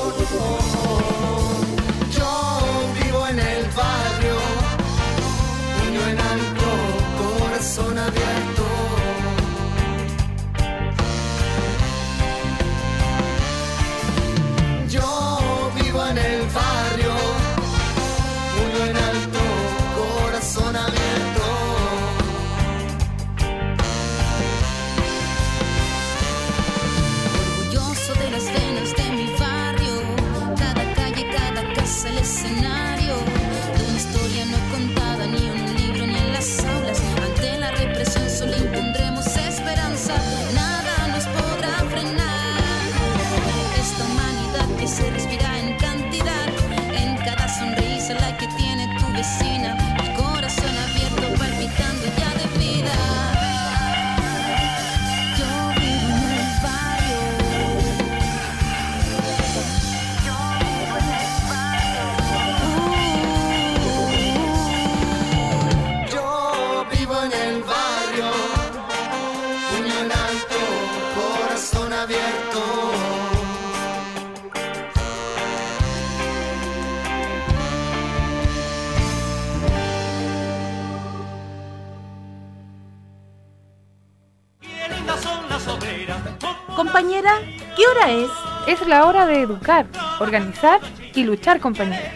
Compañera, ¿qué hora es? Es la hora de educar, organizar y luchar, compañera.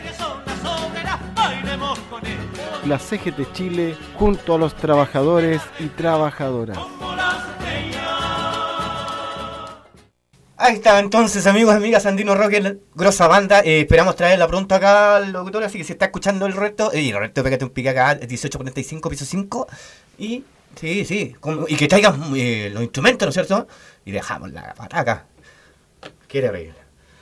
La CGT Chile junto a los trabajadores y trabajadoras. Ahí está entonces, amigos y amigas, Andino Rocker, grosa banda. Esperamos traerla pronto acá al locutor, así que si está escuchando el resto, Roberto, pégate un pique acá, 1845, piso 5. Y sí, y que traigan los instrumentos, ¿no es cierto? Y dejamos la pataca. Quiere reír.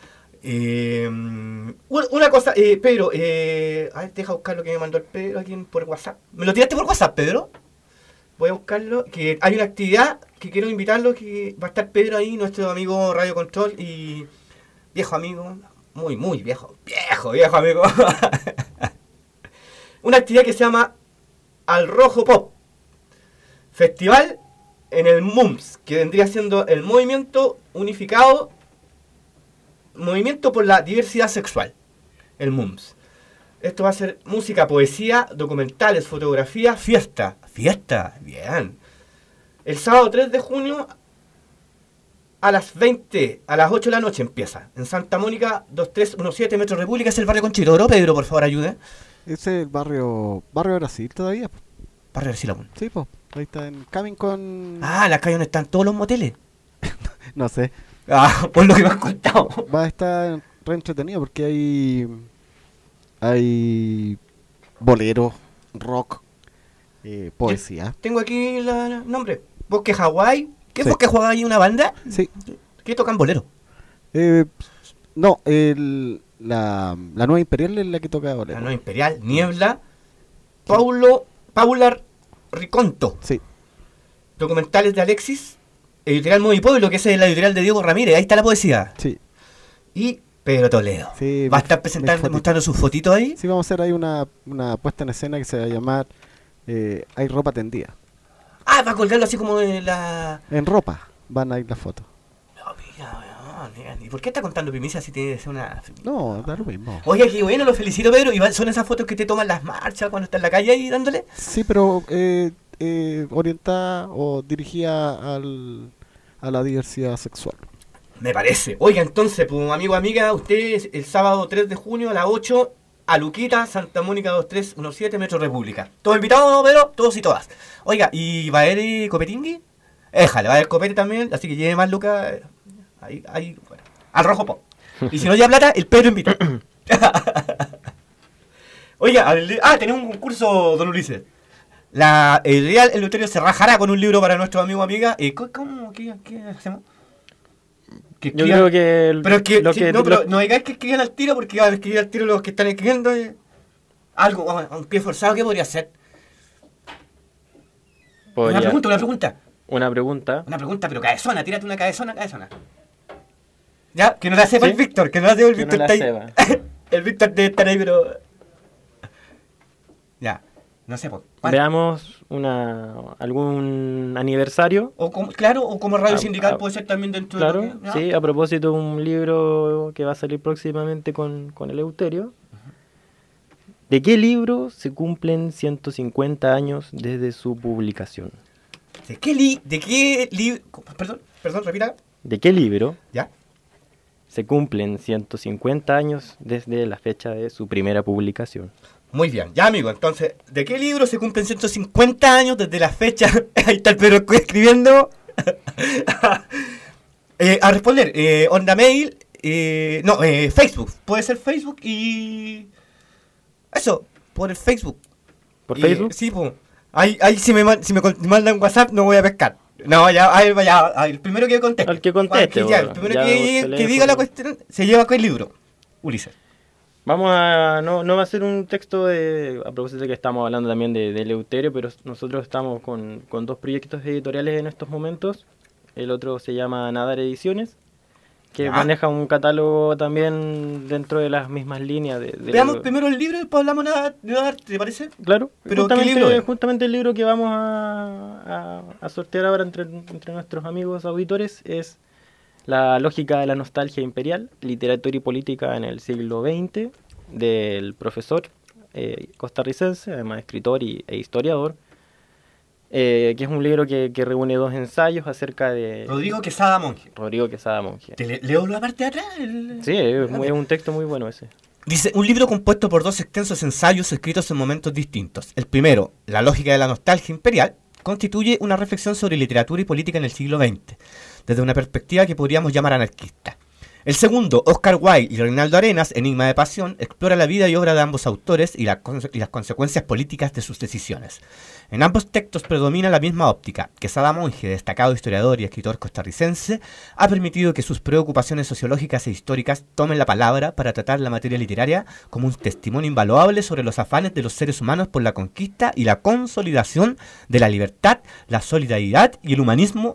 Una cosa, Pedro, a ver, deja buscar lo que me mandó el Pedro aquí por WhatsApp. ¿Me lo tiraste por WhatsApp, Pedro? Voy a buscarlo, que hay una actividad que quiero invitarlo, que va a estar Pedro ahí, nuestro amigo Radio Control y viejo amigo, muy viejo amigo. Una actividad que se llama Al Rojo Pop, festival en el MUMS, que vendría siendo el Movimiento Unificado, Movimiento por la Diversidad Sexual, el MUMS. Esto va a ser música, poesía, documentales, fotografía, fiesta, bien. El sábado 3 de junio a las 8 de la noche empieza. En Santa Mónica, 2317 Metro República, es el barrio Conchitoro. Pedro, por favor, ayude. Ese es el barrio Brasil todavía. Barrio Brasil aún. Sí, pues. Ahí está en Camin con... Ah, las calles donde están todos los moteles. No sé. Por lo que me has contado. Va a estar re entretenido porque hay bolero, rock, poesía. Tengo aquí el nombre. Bosque Hawái. ¿Qué Sí. Bosque Hawái? ¿Una banda? Sí. ¿Qué tocan bolero? No, la Nueva Imperial es la que toca bolero. La Nueva Imperial, Niebla, Paula Riconto. Sí. Documentales de Alexis, editorial Modo y Pueblo, que es la editorial de Diego Ramírez. Ahí está la poesía. Sí. Y Pedro Toledo. Sí, va a estar presentando, mostrando sus fotitos ahí. Sí, vamos a hacer ahí una puesta en escena que se va a llamar Hay ropa tendida. Ah, va a colgarlo así como en la... En ropa van a ir las fotos. No, mira, weón. ¿Y por qué está contando primicia si tiene que ser una...? No, da lo mismo. Oye, qué bueno, lo felicito, Pedro. ¿Y son esas fotos que te toman las marchas cuando estás en la calle ahí dándole? Sí, pero orientada o dirigida a la diversidad sexual. Me parece. Oiga, entonces, pues, amigo, amiga, ustedes el sábado 3 de junio a las 8, a Luquita, Santa Mónica 2317, Metro República. ¿Todos invitados, Pedro? Todos y todas. Oiga, ¿y va a haber copetingui? Éjale, va a haber copete también, así que lleve más lucas. Ahí, bueno, al Rojo Pop. Y si no lleva plata, el Pedro invita. Oiga, tenemos un concurso, don Ulises. La editorial Eleuterio se rajará con un libro para nuestros amigos amigas. ¿Cómo? ¿Qué hacemos? Yo creo que... Pero no digáis que escriban al tiro, porque van a escribir al tiro los que están escribiendo. Algo, a un pie forzado, ¿qué podría ser? Una pregunta. Una pregunta, pero cabezona, tírate una cabezona. Ya, que no la sepa, ¿sí? El Víctor, que no la sepa el Víctor. No la sepa. El Víctor debe estar ahí, pero... Ya, no sé. Veamos algún aniversario. O como Radio Sindical puede ser también dentro claro, de... Claro, sí, a propósito de un libro que va a salir próximamente con Eleuterio. ¿De qué libro se cumplen 150 años desde su publicación? ¿De qué libro? Perdón, repita. ¿De qué libro? ¿Ya? Se cumplen 150 años desde la fecha de su primera publicación. Muy bien, ya amigo, entonces, ¿de qué libro se cumplen 150 años desde la fecha? Ahí está el Pedro escribiendo. A responder, onda mail, Facebook, puede ser Facebook y... Eso, por el Facebook. ¿Por Facebook? Sí, pues. Ahí si me mandan WhatsApp no voy a pescar. No, ya, el primero que conteste. El que conteste. El primero que diga la cuestión se lleva con el libro. Ulises. Vamos a... No va a ser un texto a propósito de que estamos hablando también de Eleuterio, pero nosotros estamos con dos proyectos editoriales en estos momentos. El otro se llama Nadar Ediciones, que maneja un catálogo también dentro de las mismas líneas. Veamos primero el libro y después hablamos de Nadar, ¿te parece? Claro. ¿Pero qué libro es? Justamente el libro que vamos a sortear ahora entre nuestros amigos auditores es La lógica de la nostalgia imperial, literatura y política en el siglo XX, del profesor costarricense, además escritor e historiador, que es un libro que reúne 2 ensayos acerca de Rodrigo Quesada Monge. Rodrigo Quesada Monge. ¿Leo la parte de atrás? Sí, es un texto muy bueno ese. Dice, un libro compuesto por 2 extensos ensayos escritos en momentos distintos. El primero, La lógica de la nostalgia imperial, constituye una reflexión sobre literatura y política en el siglo XX, desde una perspectiva que podríamos llamar anarquista. El segundo, Oscar Wilde y Reinaldo Arenas, Enigma de pasión, explora la vida y obra de ambos autores y las consecuencias políticas de sus decisiones. En ambos textos predomina la misma óptica. Quesada Monge, destacado historiador y escritor costarricense, ha permitido que sus preocupaciones sociológicas e históricas tomen la palabra para tratar la materia literaria como un testimonio invaluable sobre los afanes de los seres humanos por la conquista y la consolidación de la libertad, la solidaridad y el humanismo.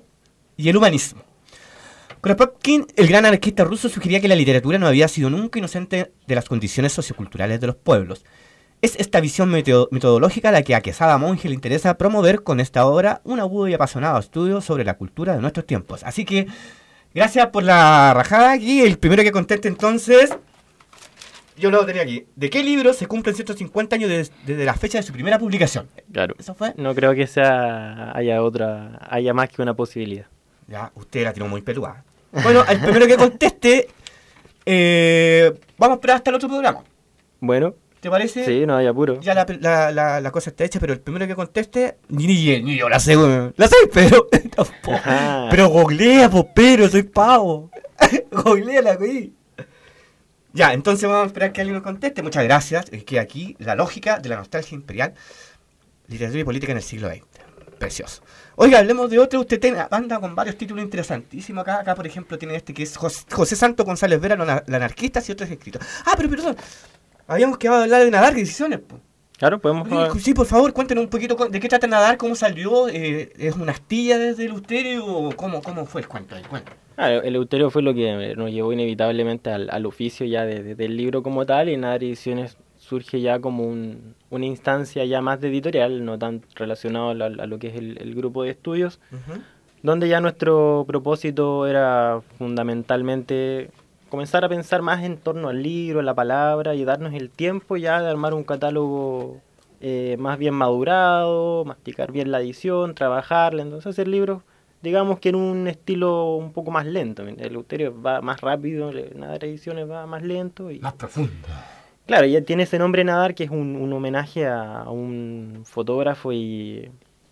Kropotkin, el gran anarquista ruso, sugería que la literatura no había sido nunca inocente de las condiciones socioculturales de los pueblos. Es esta visión metodológica la que a Quesada Monge le interesa promover con esta obra un agudo y apasionado estudio sobre la cultura de nuestros tiempos. Así que, gracias por la rajada aquí. El primero que conteste entonces, yo lo tenía aquí. ¿De qué libro se cumplen 150 años desde la fecha de su primera publicación? Claro. ¿Eso fue? No creo que haya más que una posibilidad. Ya, usted la tiró muy peluda. Bueno, el primero que conteste, vamos a esperar hasta el otro programa. Bueno. ¿Te parece? Sí, no hay apuro. Ya la cosa está hecha, pero el primero que conteste, ni yo la sé, weón. La sé, pero pero googlea, pero soy pavo. Googleala, güey. Ya, entonces vamos a esperar que alguien nos conteste. Muchas gracias. Es que aquí, la lógica de la nostalgia imperial, literatura y política en el siglo XX. Precioso. Oiga, hablemos de otro. Usted anda con varios títulos interesantísimos acá. Acá, por ejemplo, tiene este que es José Santo González Vera, la anarquista, y otros escritos. Ah, pero perdón. Habíamos quedado a hablar de Nadar, decisiones, pues. Claro, podemos... Sí, por favor, cuéntenos un poquito de qué trata Nadar, cómo salió, ¿es una astilla desde Eleuterio o cómo fue el cuento? El Eleuterio fue lo que nos llevó inevitablemente al oficio ya del libro como tal, y Nadar Ediciones surge ya como una instancia ya más de editorial, no tan relacionado a lo que es el grupo de estudios, donde ya nuestro propósito era fundamentalmente comenzar a pensar más en torno al libro, a la palabra, y darnos el tiempo ya de armar un catálogo más bien madurado, masticar bien la edición, trabajarla, entonces hacer libros, digamos que en un estilo un poco más lento. El Eleuterio va más rápido, Nadar Ediciones va más lento. Más profundo. Claro, ya tiene ese nombre Nadar, que es un homenaje a un fotógrafo y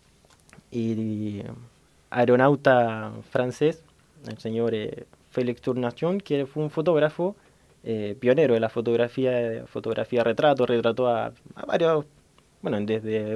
aeronauta francés, el señor Félix Tournation, que fue un fotógrafo pionero de la fotografía retrató a varios, bueno, desde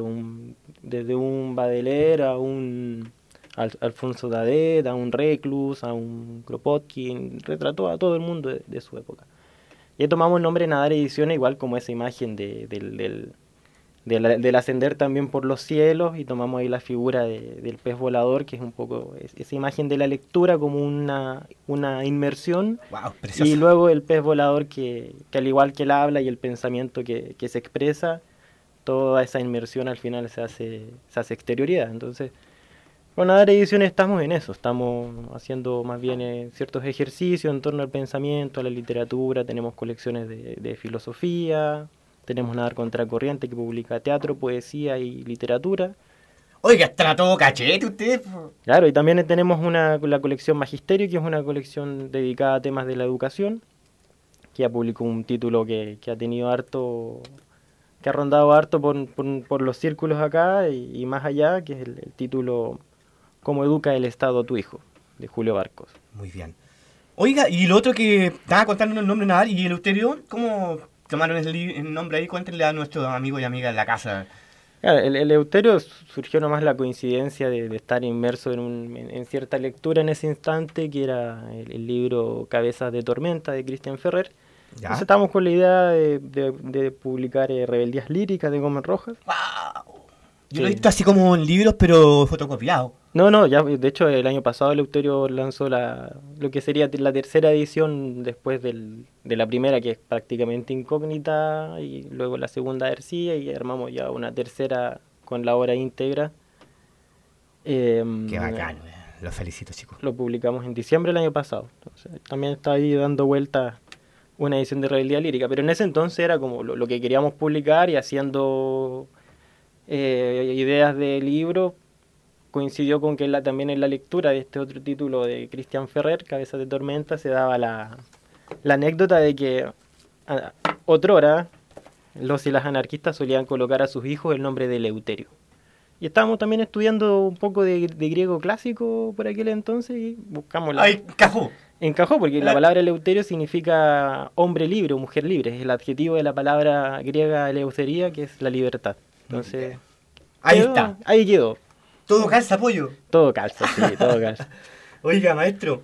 un Baudelaire a un Alfonso Daudet, a un Reclus, a un Kropotkin, retrató a todo el mundo de su época. Y tomamos el nombre Nadar Ediciones, igual como esa imagen del ascender también por los cielos, y tomamos ahí la figura del pez volador, que es un poco esa imagen de la lectura como una inmersión. Wow, precioso. Y luego el pez volador que al igual que el habla y el pensamiento que se expresa, toda esa inmersión al final se hace exterioridad. Entonces, con Nadar Ediciones estamos en eso, estamos haciendo más bien ciertos ejercicios en torno al pensamiento, a la literatura, tenemos colecciones de filosofía, tenemos Nadar Contracorriente, que publica teatro, poesía y literatura. Oiga, está todo cachete usted. Claro, y también tenemos la colección Magisterio, que es una colección dedicada a temas de la educación, que ya publicó un título que ha tenido que ha rondado harto por los círculos acá y más allá, que es el título ¿Cómo educa el Estado a tu hijo?, de Julio Barcos. Muy bien. Oiga, y lo otro que estaba contando el nombre Nadar y el Eleuterio, ¿cómo tomaron el nombre ahí? Cuéntenle a nuestros amigos y amigas de la casa. Claro, el Eleuterio surgió nomás la coincidencia de estar inmerso en cierta lectura en ese instante, que era el libro Cabezas de Tormenta de Cristian Ferrer. ¿Ya? Entonces estábamos con la idea de publicar Rebeldías Líricas de Gómez Rojas. ¡Wow! Yo lo he visto así como en libros, pero fotocopiado. No, ya de hecho el año pasado Eleuterio lanzó lo que sería la tercera edición después de la primera, que es prácticamente incógnita, y luego la segunda Hercía, y armamos ya una tercera con la obra íntegra. Qué bacano, los felicito, chicos. Lo publicamos en diciembre del año pasado. Entonces, también está ahí dando vuelta una edición de Rebeldía Lírica, pero en ese entonces era como lo que queríamos publicar, y haciendo ideas de libro coincidió con que también en la lectura de este otro título de Cristian Ferrer, Cabezas de Tormenta, se daba la anécdota de que otrora los y las anarquistas solían colocar a sus hijos el nombre de Eleuterio. Y estábamos también estudiando un poco de griego clásico por aquel entonces y buscamos ¡Ay, cajó! Encajó, porque la palabra Eleuterio significa hombre libre o mujer libre. Es el adjetivo de la palabra griega eleutería, que es la libertad. Entonces, Ahí está. Ahí quedó. Todo calza, pollo. Todo calza, sí, todo calza. Oiga, maestro,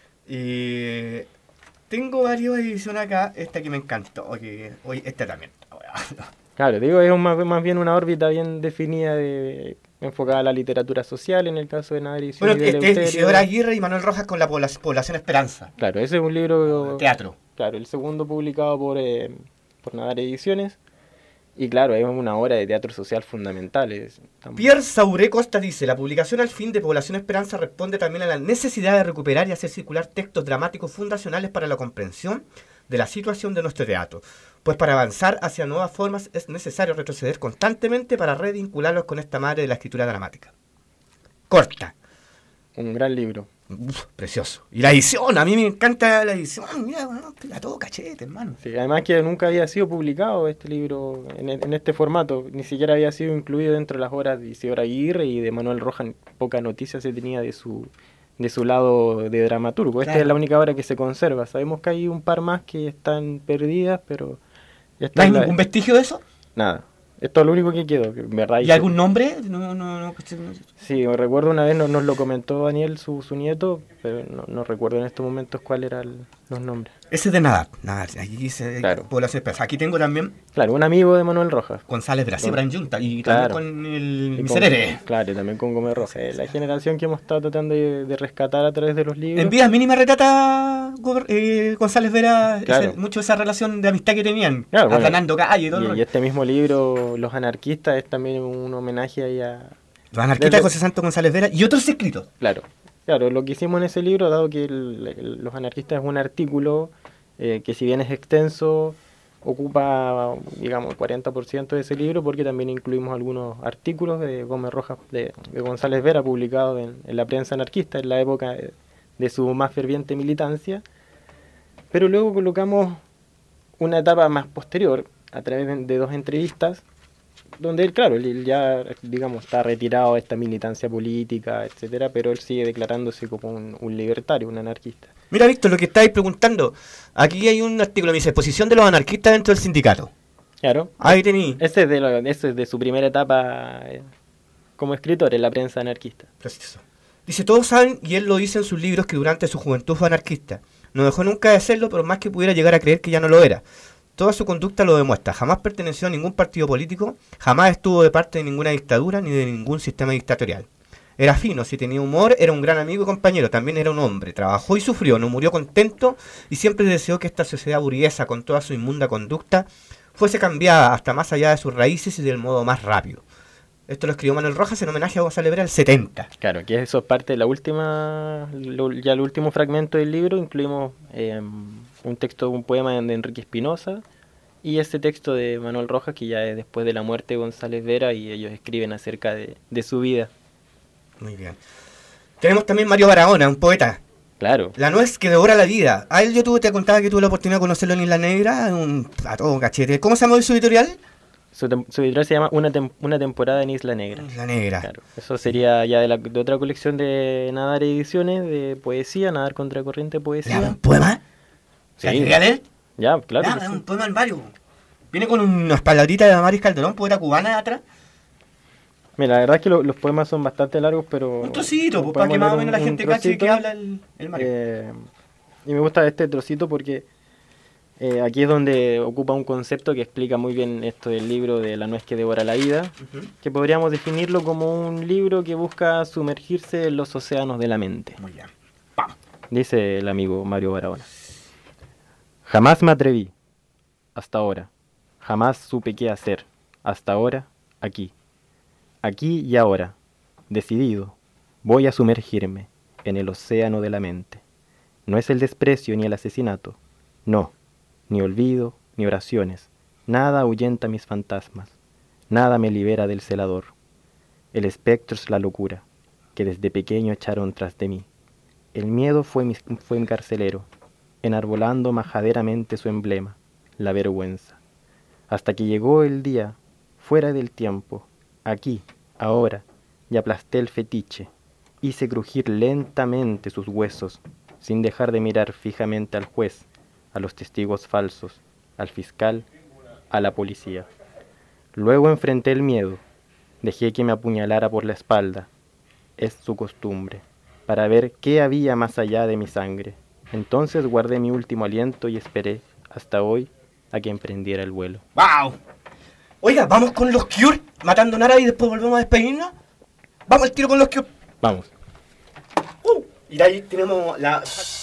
tengo varias ediciones acá. Esta que me encantó. Oye, esta también. Claro, digo, es más bien una órbita bien definida enfocada a la literatura social, en el caso de Naderición. Bueno, y de este es Eleuterio. Isidora Aguirre y Manuel Rojas con la población Esperanza. Claro, ese es un libro... Teatro. Claro, el segundo publicado por Nadar Ediciones. Y claro, es una obra de teatro social fundamental. Pierre Sauré Costa dice: la publicación al fin de Población Esperanza responde también a la necesidad de recuperar y hacer circular textos dramáticos fundacionales para la comprensión de la situación de nuestro teatro. Pues para avanzar hacia nuevas formas es necesario retroceder constantemente para revincularlos con esta madre de la escritura dramática. Corta. Un gran libro. Uf, precioso. Y la edición, a mí me encanta la edición. Mira, bueno, a todo cachete, hermano. Sí, además que nunca había sido publicado este libro en este formato, ni siquiera había sido incluido dentro de las obras de Isidora Aguirre y de Manuel Rojas. Poca noticia se tenía de su lado de dramaturgo. Esta Claro. es la única obra que se conserva. Sabemos que hay un par más que están perdidas, pero ¿No esta hay es ningún vestigio de eso? nada. Esto es lo único que quedó, que en verdad. ¿Y algún nombre? No. Sí, recuerdo una vez nos lo comentó Daniel, su nieto, pero no recuerdo en estos momentos cuáles eran los nombres. Ese es de Nadar. Aquí dice Claro. Población Esperanza. Aquí tengo también Claro, un amigo de Manuel Rojas. González Brasí, Con- Brian Junta. Y Claro. también con el Y Miserere. Claro, y también con Gómez Rojas. La generación que hemos estado tratando de rescatar a través de los libros. En Vidas Mínimas retrata González Vera Claro. mucho esa relación de amistad que tenían. Claro, bueno. Aplanando calle y todo. el Y rollo. este mismo libro, Los Anarquistas, es también un homenaje ahí a... Los anarquistas de José Santos González Vera y otros escritos. Claro, lo que hicimos en ese libro, dado que Los Anarquistas es un artículo que si bien es extenso, ocupa, digamos, el 40% de ese libro, porque también incluimos algunos artículos de Gómez Rojas, de González Vera, publicados en la prensa anarquista en la época de su más ferviente militancia. Pero luego colocamos una etapa más posterior, a través de 2 entrevistas, donde él, claro, él ya, digamos, está retirado de esta militancia política, etcétera, pero él sigue declarándose como un libertario, un anarquista. Mira, Víctor, lo que estáis preguntando. Aquí hay un artículo que dice: posición de los anarquistas dentro del sindicato. Claro. Ahí tení. Ese es de su primera etapa como escritor en la prensa anarquista. Precioso. Dice: todos saben, y él lo dice en sus libros, que durante su juventud fue anarquista. No dejó nunca de serlo, por más que pudiera llegar a creer que ya no lo era. Toda su conducta lo demuestra. Jamás perteneció a ningún partido político, jamás estuvo de parte de ninguna dictadura ni de ningún sistema dictatorial. Era fino, si tenía humor, era un gran amigo y compañero, también era un hombre. Trabajó y sufrió, no murió contento y siempre deseó que esta sociedad burguesa, con toda su inmunda conducta, fuese cambiada hasta más allá de sus raíces y del modo más rápido. Esto lo escribió Manuel Rojas en homenaje a González Vera el 70. Claro, que eso es parte de la última, ya el último fragmento del libro, incluimos un texto, un poema de Enrique Espinosa y ese texto de Manuel Rojas, que ya es después de la muerte de González Vera, y ellos escriben acerca de su vida. Muy bien. Tenemos también Mario Barahona, un poeta. Claro. La nuez que devora la vida. A él te contaba que tuve la oportunidad de conocerlo en Isla Negra, a todo cachete. ¿Cómo se llama su editorial? Su editorial se llama Una temporada en Isla Negra. Isla Negra. Claro. Eso sería ya de otra colección de Nadar Ediciones, de poesía, Nadar Contracorriente Poesía. ¿Un poema? Sí. ¿La quería leer? Ya, claro. Ya, que sí. un poema en varios. Viene con unas palabritas de Damaris Calderón, poeta cubana, atrás. Mira, la verdad es que los poemas son bastante largos, pero... Un trocito, pues, para podemos que más o leer menos la un gente cache que trocito. habla el Mario. Y me gusta este trocito porque aquí es donde ocupa un concepto que explica muy bien esto del libro de La nuez que devora la vida, que podríamos definirlo como un libro que busca sumergirse en los océanos de la mente. Muy bien. Dice el amigo Mario Barahona: jamás me atreví, hasta ahora. Jamás supe qué hacer, hasta ahora, aquí. Aquí y ahora, decidido, voy a sumergirme en el océano de la mente. No es el desprecio ni el asesinato, no, ni olvido, ni oraciones. Nada ahuyenta mis fantasmas, nada me libera del celador. El espectro es la locura, que desde pequeño echaron tras de mí. El miedo fue mi carcelero, enarbolando majaderamente su emblema, la vergüenza. Hasta que llegó el día, fuera del tiempo, aquí, ahora, y aplasté el fetiche. Hice crujir lentamente sus huesos, sin dejar de mirar fijamente al juez, a los testigos falsos, al fiscal, a la policía. Luego enfrenté el miedo, dejé que me apuñalara por la espalda, es su costumbre, para ver qué había más allá de mi sangre. Entonces guardé mi último aliento y esperé, hasta hoy, a que emprendiera el vuelo. ¡Wow! Oiga, vamos con los Cure, matando un árabe y después volvemos a despedirnos. Vamos al tiro con los Cure. Vamos. Y de ahí tenemos la...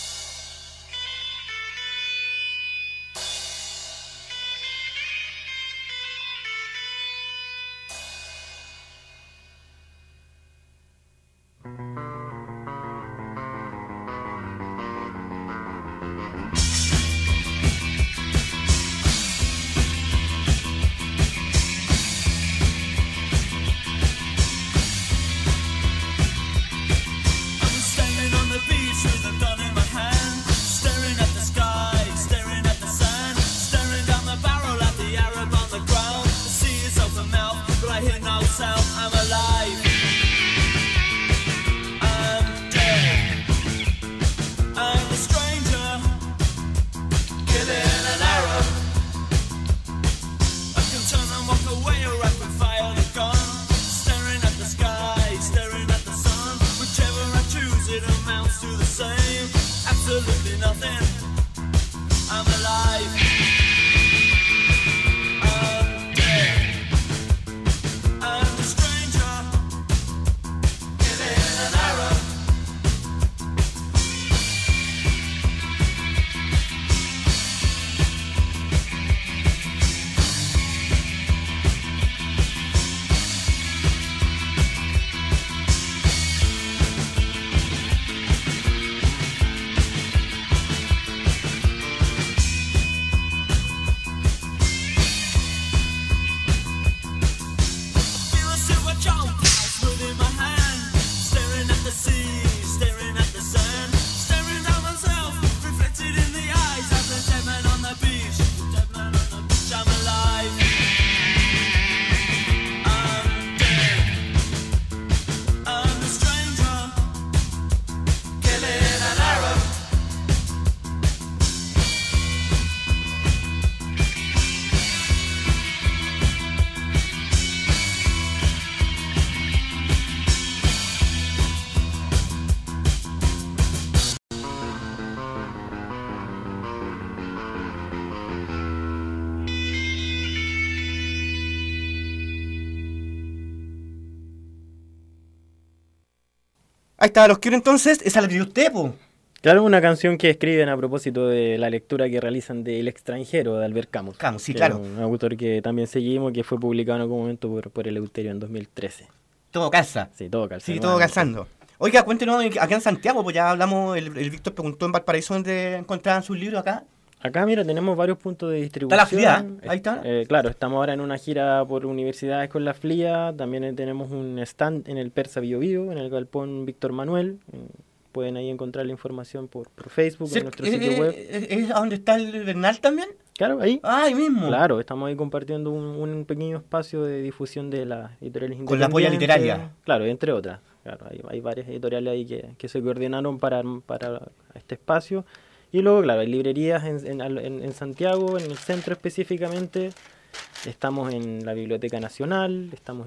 Ahí está, los Cure entonces, esa la pidió usted, po. Claro, una canción que escriben a propósito de la lectura que realizan de El extranjero, de Albert Camus. Camus, sí, que claro. Es un autor que también seguimos, que fue publicado en algún momento por Eleuterio en 2013. Todo calza. Sí, todo calza. Sí, todo calzando. Oiga, cuéntenos, acá en Santiago, pues ya hablamos, el Víctor preguntó en Valparaíso dónde encontraban sus libros acá. Acá, mira, tenemos varios puntos de distribución. Está la FLIA, ahí está. Claro, estamos ahora en una gira por universidades con la FLIA. También tenemos un stand en el Persa Bio Bio, en el galpón Víctor Manuel. Pueden ahí encontrar la información por Facebook, en nuestro sitio web. ¿Es a donde está el Bernal también? Claro, ahí. Ah, ahí mismo. Claro, estamos ahí compartiendo un pequeño espacio de difusión de las editoriales independientes. Con la polla literaria. Claro, entre otras. Claro, hay varias editoriales ahí que se coordinaron para este espacio. Y luego, claro, hay librerías en Santiago, en el centro específicamente. Estamos en la Biblioteca Nacional, estamos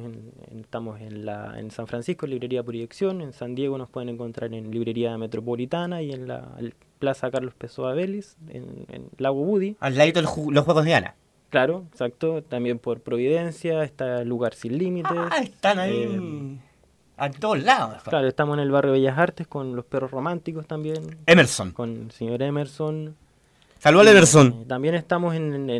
en San Francisco, en Librería Proyección. En San Diego nos pueden encontrar en Librería Metropolitana y en la Plaza Carlos Pessoa Vélez, en Lago Budi. Al ladito de los Juegos de Ana. Claro, exacto. También por Providencia está el Lugar Sin Límites. Ah, están ahí a todos lados. Claro, estamos en el barrio Bellas Artes con Los Perros Románticos también. Emerson. Con el señor Emerson. Saludos a Emerson. También estamos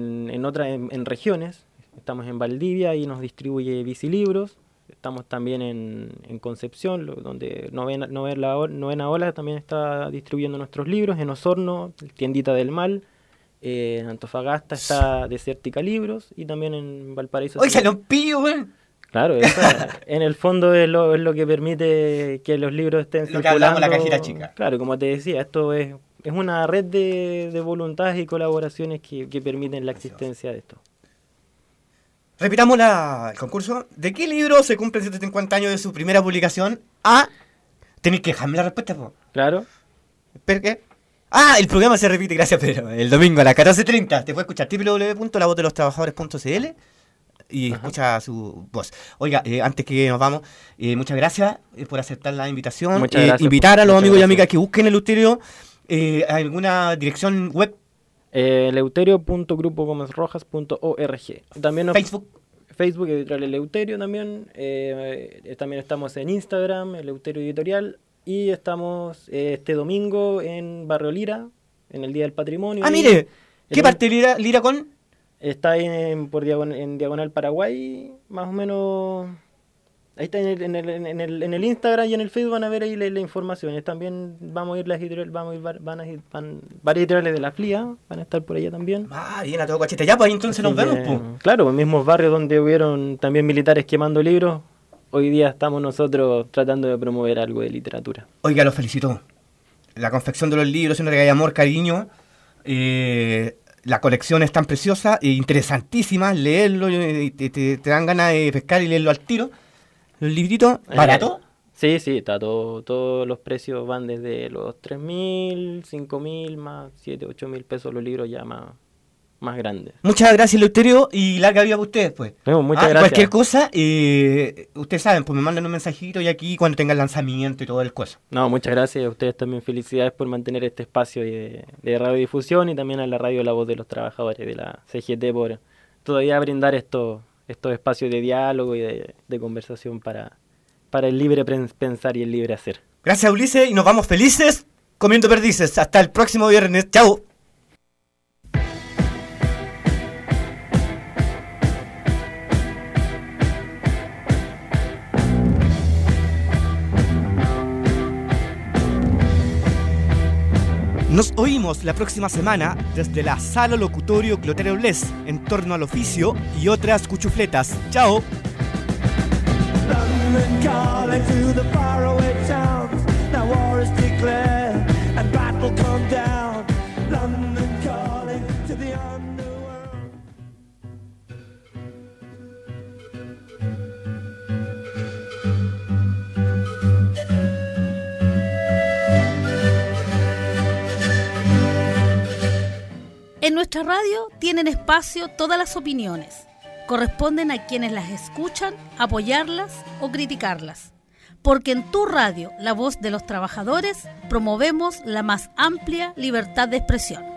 en regiones. Estamos en Valdivia y nos distribuye Bicilibros. Estamos también en Concepción, donde Novena Ola también está distribuyendo nuestros libros. En Osorno, Tiendita del Mal. En Antofagasta está Desértica Libros. Y también en Valparaíso. ¡Oye, se los pillo, güey! Claro, en el fondo es lo que permite que los libros estén Lo que circulando. hablamos, la cajita chica. Claro, como te decía, esto es una red de voluntades y colaboraciones que permiten la existencia de esto. Repitamos el concurso. ¿De qué libro se cumplen 150 años de su primera publicación? Tenéis que dejarme la respuesta, po. Claro. ¿Pero qué? El programa se repite, gracias Pedro. El domingo a las 14:30. Te puedes escuchar www.lavozdelostrabajadores.cl y escucha su voz. Oiga, antes que nos vamos, muchas gracias por aceptar la invitación. Muchas gracias, invitar a los amigos y gracias. amigas que busquen Eleuterio. ¿Alguna dirección web? Eleuterio.grupogomezrojas.org. También Facebook Editorial Eleuterio también. También estamos en Instagram, Eleuterio Editorial. Y estamos este domingo en Barrio Lira, en el Día del Patrimonio. Mire, ¿qué parte Lira con? Está en Diagonal Paraguay, más o menos. Ahí está en el Instagram y en el Facebook van a ver ahí la información. También vamos a ir varias editoriales de la FLIA, van a estar por allá también. Bien, a todo cachete. Ya, pues ahí entonces nos vemos, pues. Claro, en mismos barrios donde hubieron también militares quemando libros, hoy día estamos nosotros tratando de promover algo de literatura. Oiga, los felicito. La confección de los libros, una regalo de amor, cariño. La colección es tan preciosa e interesantísima. Leerlo, te dan ganas de pescar y leerlo al tiro. Los libritos, ¿barato? Sí, está todos los precios van desde los 3.000, 5.000, más 7, 8.000 pesos los libros ya más grandes. Muchas gracias, Eleuterio, y larga vida para ustedes, pues. Muchas gracias. Cualquier cosa, ustedes saben, pues me mandan un mensajito y aquí cuando tenga el lanzamiento y todo el cosa. No, muchas gracias a ustedes también, felicidades por mantener este espacio de radiodifusión y también a la radio La Voz de los Trabajadores de la CGT por todavía brindar estos espacios de diálogo y de conversación para el libre pensar y el libre hacer. Gracias, Ulises, y nos vamos felices comiendo perdices. Hasta el próximo viernes. Chao. Nos oímos la próxima semana desde la Sala Locutorio Clotario Bles en torno al oficio y otras cuchufletas. ¡Chao! London calling to the faraway towns. Now war is declared and battle come down. London calling to the underworld. En nuestra radio tienen espacio todas las opiniones. Corresponden a quienes las escuchan, apoyarlas o criticarlas. Porque en tu radio, La Voz de los Trabajadores, promovemos la más amplia libertad de expresión.